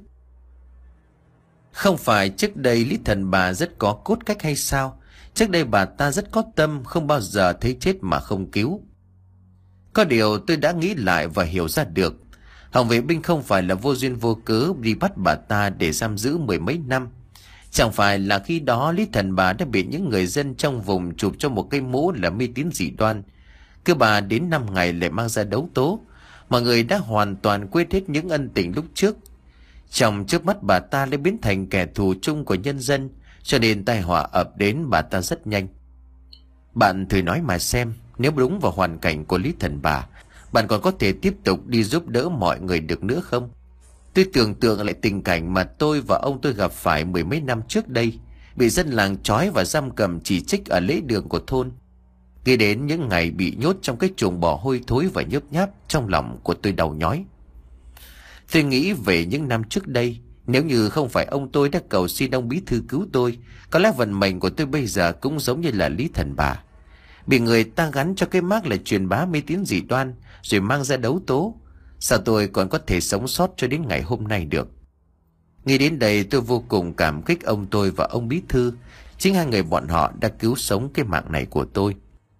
Không phải trước đây Lý Thần Bà rất có cốt cách hay sao? Trước đây bà ta rất có tâm, không bao giờ thấy chết mà không cứu. Có điều tôi đã nghĩ lại và hiểu ra được, Hồng vệ binh không phải là vô duyên vô cớ đi bắt bà ta để giam giữ mười mấy năm. Chẳng phải là khi đó Lý Thần Bà đã bị những người dân trong vùng chụp cho một cái mũ là mê tín dị đoan. Cứ bà đến năm ngày lại mang ra đấu tố. Mọi người đã hoàn toàn quên hết những ân tình lúc trước. Trong trước mắt bà ta lại biến thành kẻ thù chung của nhân dân, cho nên tai họa ập đến bà ta rất nhanh. Bạn thử nói mà xem, nếu đúng vào hoàn cảnh của Lý Thần Bà, bạn còn có thể tiếp tục đi giúp đỡ mọi người được nữa không? Tôi tưởng tượng lại tình cảnh mà tôi và ông tôi gặp phải mười mấy năm trước đây, bị dân làng trói và giam cầm chỉ trích ở lễ đường của thôn. Nghĩ đến những ngày bị nhốt trong cái chuồng bò hôi thối và nhớp nháp, trong lòng của tôi đau nhói. Tôi nghĩ về những năm trước đây, nếu như không phải ông tôi đã cầu xin ông bí thư cứu tôi, có lẽ vận mệnh của tôi bây giờ cũng giống như là Lý Thần Bà, bị người ta gắn cho cái mác là truyền bá mê tín dị đoan, rồi mang ra đấu tố. Sao tôi còn có thể sống sót cho đến ngày hôm nay được? Nghĩ đến đây tôi vô cùng cảm kích ông tôi và ông bí thư. Chính hai người bọn họ đã cứu sống cái mạng này của tôi.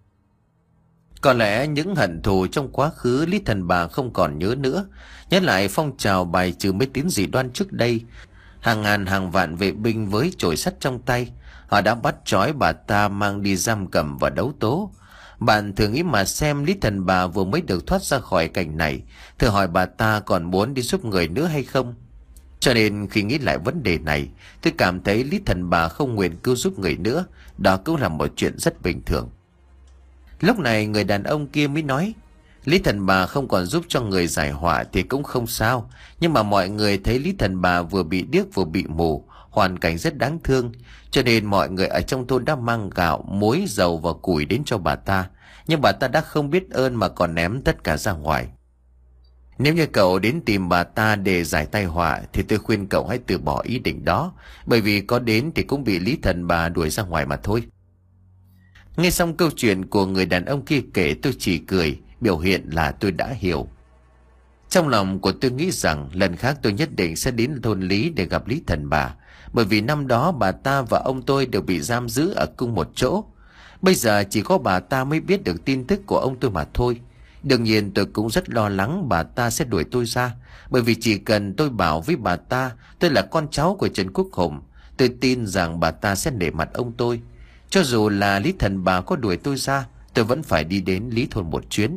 Có lẽ những hận thù trong quá khứ Lý Thần Bà không còn nhớ nữa. Nhớ lại phong trào bài trừ mê tín dị đoan trước đây, hàng ngàn hàng vạn vệ binh với chổi sắt trong tay, họ đã bắt trói bà ta mang đi giam cầm và đấu tố. Bạn thử nghĩ mà xem, Lý Thần Bà vừa mới được thoát ra khỏi cảnh này, thử hỏi bà ta còn muốn đi giúp người nữa hay không? Cho nên khi nghĩ lại vấn đề này, tôi cảm thấy Lý Thần Bà không nguyện cứu giúp người nữa, đó cũng là một chuyện rất bình thường. Lúc này người đàn ông kia mới nói: Lý Thần Bà không còn giúp cho người giải họa thì cũng không sao, nhưng mà mọi người thấy Lý Thần Bà vừa bị điếc vừa bị mù, hoàn cảnh rất đáng thương, cho nên mọi người ở trong thôn đã mang gạo, muối, dầu và củi đến cho bà ta, nhưng bà ta đã không biết ơn mà còn ném tất cả ra ngoài. Nếu như cậu đến tìm bà ta để giải tai họa thì tôi khuyên cậu hãy từ bỏ ý định đó, bởi vì có đến thì cũng bị Lý Thần Bà đuổi ra ngoài mà thôi. Nghe xong câu chuyện của người đàn ông kia kể, tôi chỉ cười, biểu hiện là tôi đã hiểu. Trong lòng của tôi nghĩ rằng lần khác tôi nhất định sẽ đến thôn Lý để gặp Lý Thần Bà, bởi vì năm đó bà ta và ông tôi đều bị giam giữ ở cùng một chỗ. Bây giờ chỉ có bà ta mới biết được tin tức của ông tôi mà thôi. Đương nhiên tôi cũng rất lo lắng bà ta sẽ đuổi tôi ra, bởi vì chỉ cần tôi bảo với bà ta tôi là con cháu của Trần Quốc Hùng, tôi tin rằng bà ta sẽ nể mặt ông tôi. Cho dù là Lý Thần Bà có đuổi tôi ra, tôi vẫn phải đi đến Lý thôn một chuyến.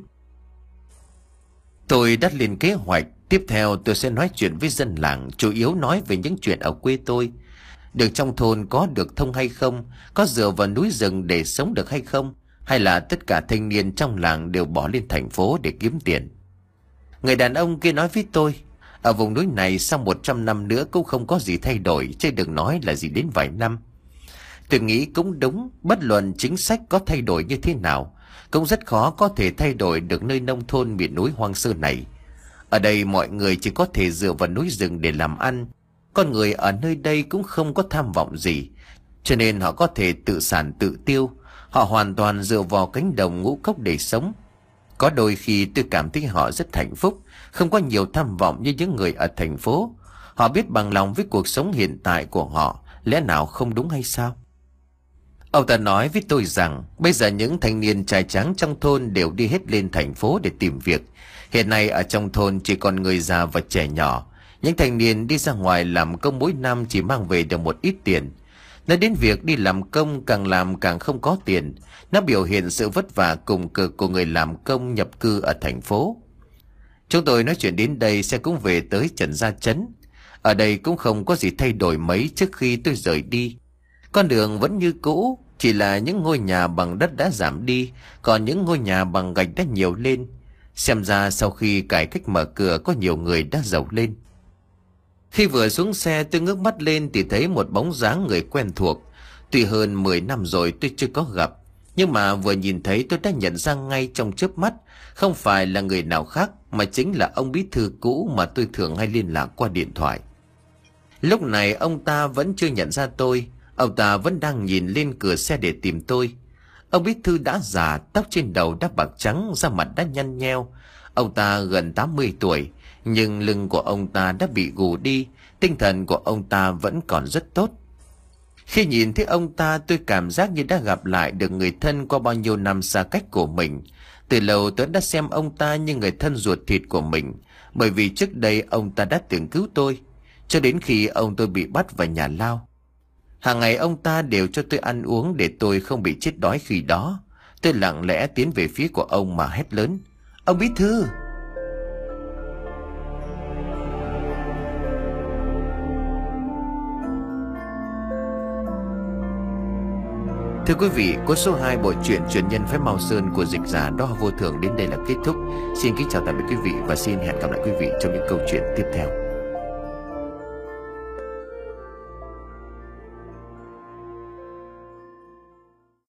Tôi đã lên kế hoạch. Tiếp theo tôi sẽ nói chuyện với dân làng, chủ yếu nói về những chuyện ở quê tôi. Được trong thôn có được thông hay không, có dựa vào núi rừng để sống được hay không, hay là tất cả thanh niên trong làng đều bỏ lên thành phố để kiếm tiền. Người đàn ông kia nói với tôi: ở vùng núi này sau một trăm năm nữa cũng không có gì thay đổi, chứ đừng nói là gì đến vài năm. Tôi nghĩ cũng đúng, bất luận chính sách có thay đổi như thế nào, cũng rất khó có thể thay đổi được nơi nông thôn miền núi hoang sơ này. Ở đây mọi người chỉ có thể dựa vào núi rừng để làm ăn. Con người ở nơi đây cũng không có tham vọng gì, cho nên họ có thể tự sản tự tiêu. Họ hoàn toàn dựa vào cánh đồng ngũ cốc để sống. Có đôi khi tôi cảm thấy họ rất hạnh phúc, không có nhiều tham vọng như những người ở thành phố. Họ biết bằng lòng với cuộc sống hiện tại của họ, lẽ nào không đúng hay sao? Ông ta nói với tôi rằng bây giờ những thanh niên trai tráng trong thôn đều đi hết lên thành phố để tìm việc. Hiện nay ở trong thôn chỉ còn người già và trẻ nhỏ. Những thanh niên đi ra ngoài làm công mỗi năm chỉ mang về được một ít tiền. Nói đến việc đi làm công, càng làm càng không có tiền. Nó biểu hiện sự vất vả cùng cực của người làm công nhập cư ở thành phố. Chúng tôi nói chuyện đến đây sẽ cũng về tới Trần Gia Trấn. Ở đây cũng không có gì thay đổi mấy trước khi tôi rời đi. Con đường vẫn như cũ, chỉ là những ngôi nhà bằng đất đã giảm đi, còn những ngôi nhà bằng gạch đã nhiều lên. Xem ra sau khi cải cách mở cửa có nhiều người đã giàu lên. Khi vừa xuống xe tôi ngước mắt lên thì thấy một bóng dáng người quen thuộc. Tuy hơn mười năm rồi tôi chưa có gặp, nhưng mà vừa nhìn thấy tôi đã nhận ra ngay trong chớp mắt. Không phải là người nào khác mà chính là ông bí thư cũ mà tôi thường hay liên lạc qua điện thoại. Lúc này ông ta vẫn chưa nhận ra tôi. Ông ta vẫn đang nhìn lên cửa xe để tìm tôi. Ông bí thư đã già, tóc trên đầu đã bạc trắng, da mặt đã nhăn nheo. Ông ta gần tám mươi tuổi, nhưng lưng của ông ta đã bị gù đi. Tinh thần của ông ta vẫn còn rất tốt. Khi nhìn thấy ông ta, tôi cảm giác như đã gặp lại được người thân qua bao nhiêu năm xa cách của mình. Từ lâu tôi đã xem ông ta như người thân ruột thịt của mình, bởi vì trước đây ông ta đã từng cứu tôi, cho đến khi ông tôi bị bắt vào nhà lao. Hàng ngày ông ta đều cho tôi ăn uống để tôi không bị chết đói khi đó. Tôi lặng lẽ tiến về phía của ông mà hét lớn: "Ông bí thư!" Thưa quý vị, cuốn số hai bộ truyện Truyền nhân phái Mao Sơn của dịch giả Đó Vô Thường đến đây là kết thúc. Xin kính chào tạm biệt quý vị và xin hẹn gặp lại quý vị trong những câu chuyện tiếp theo.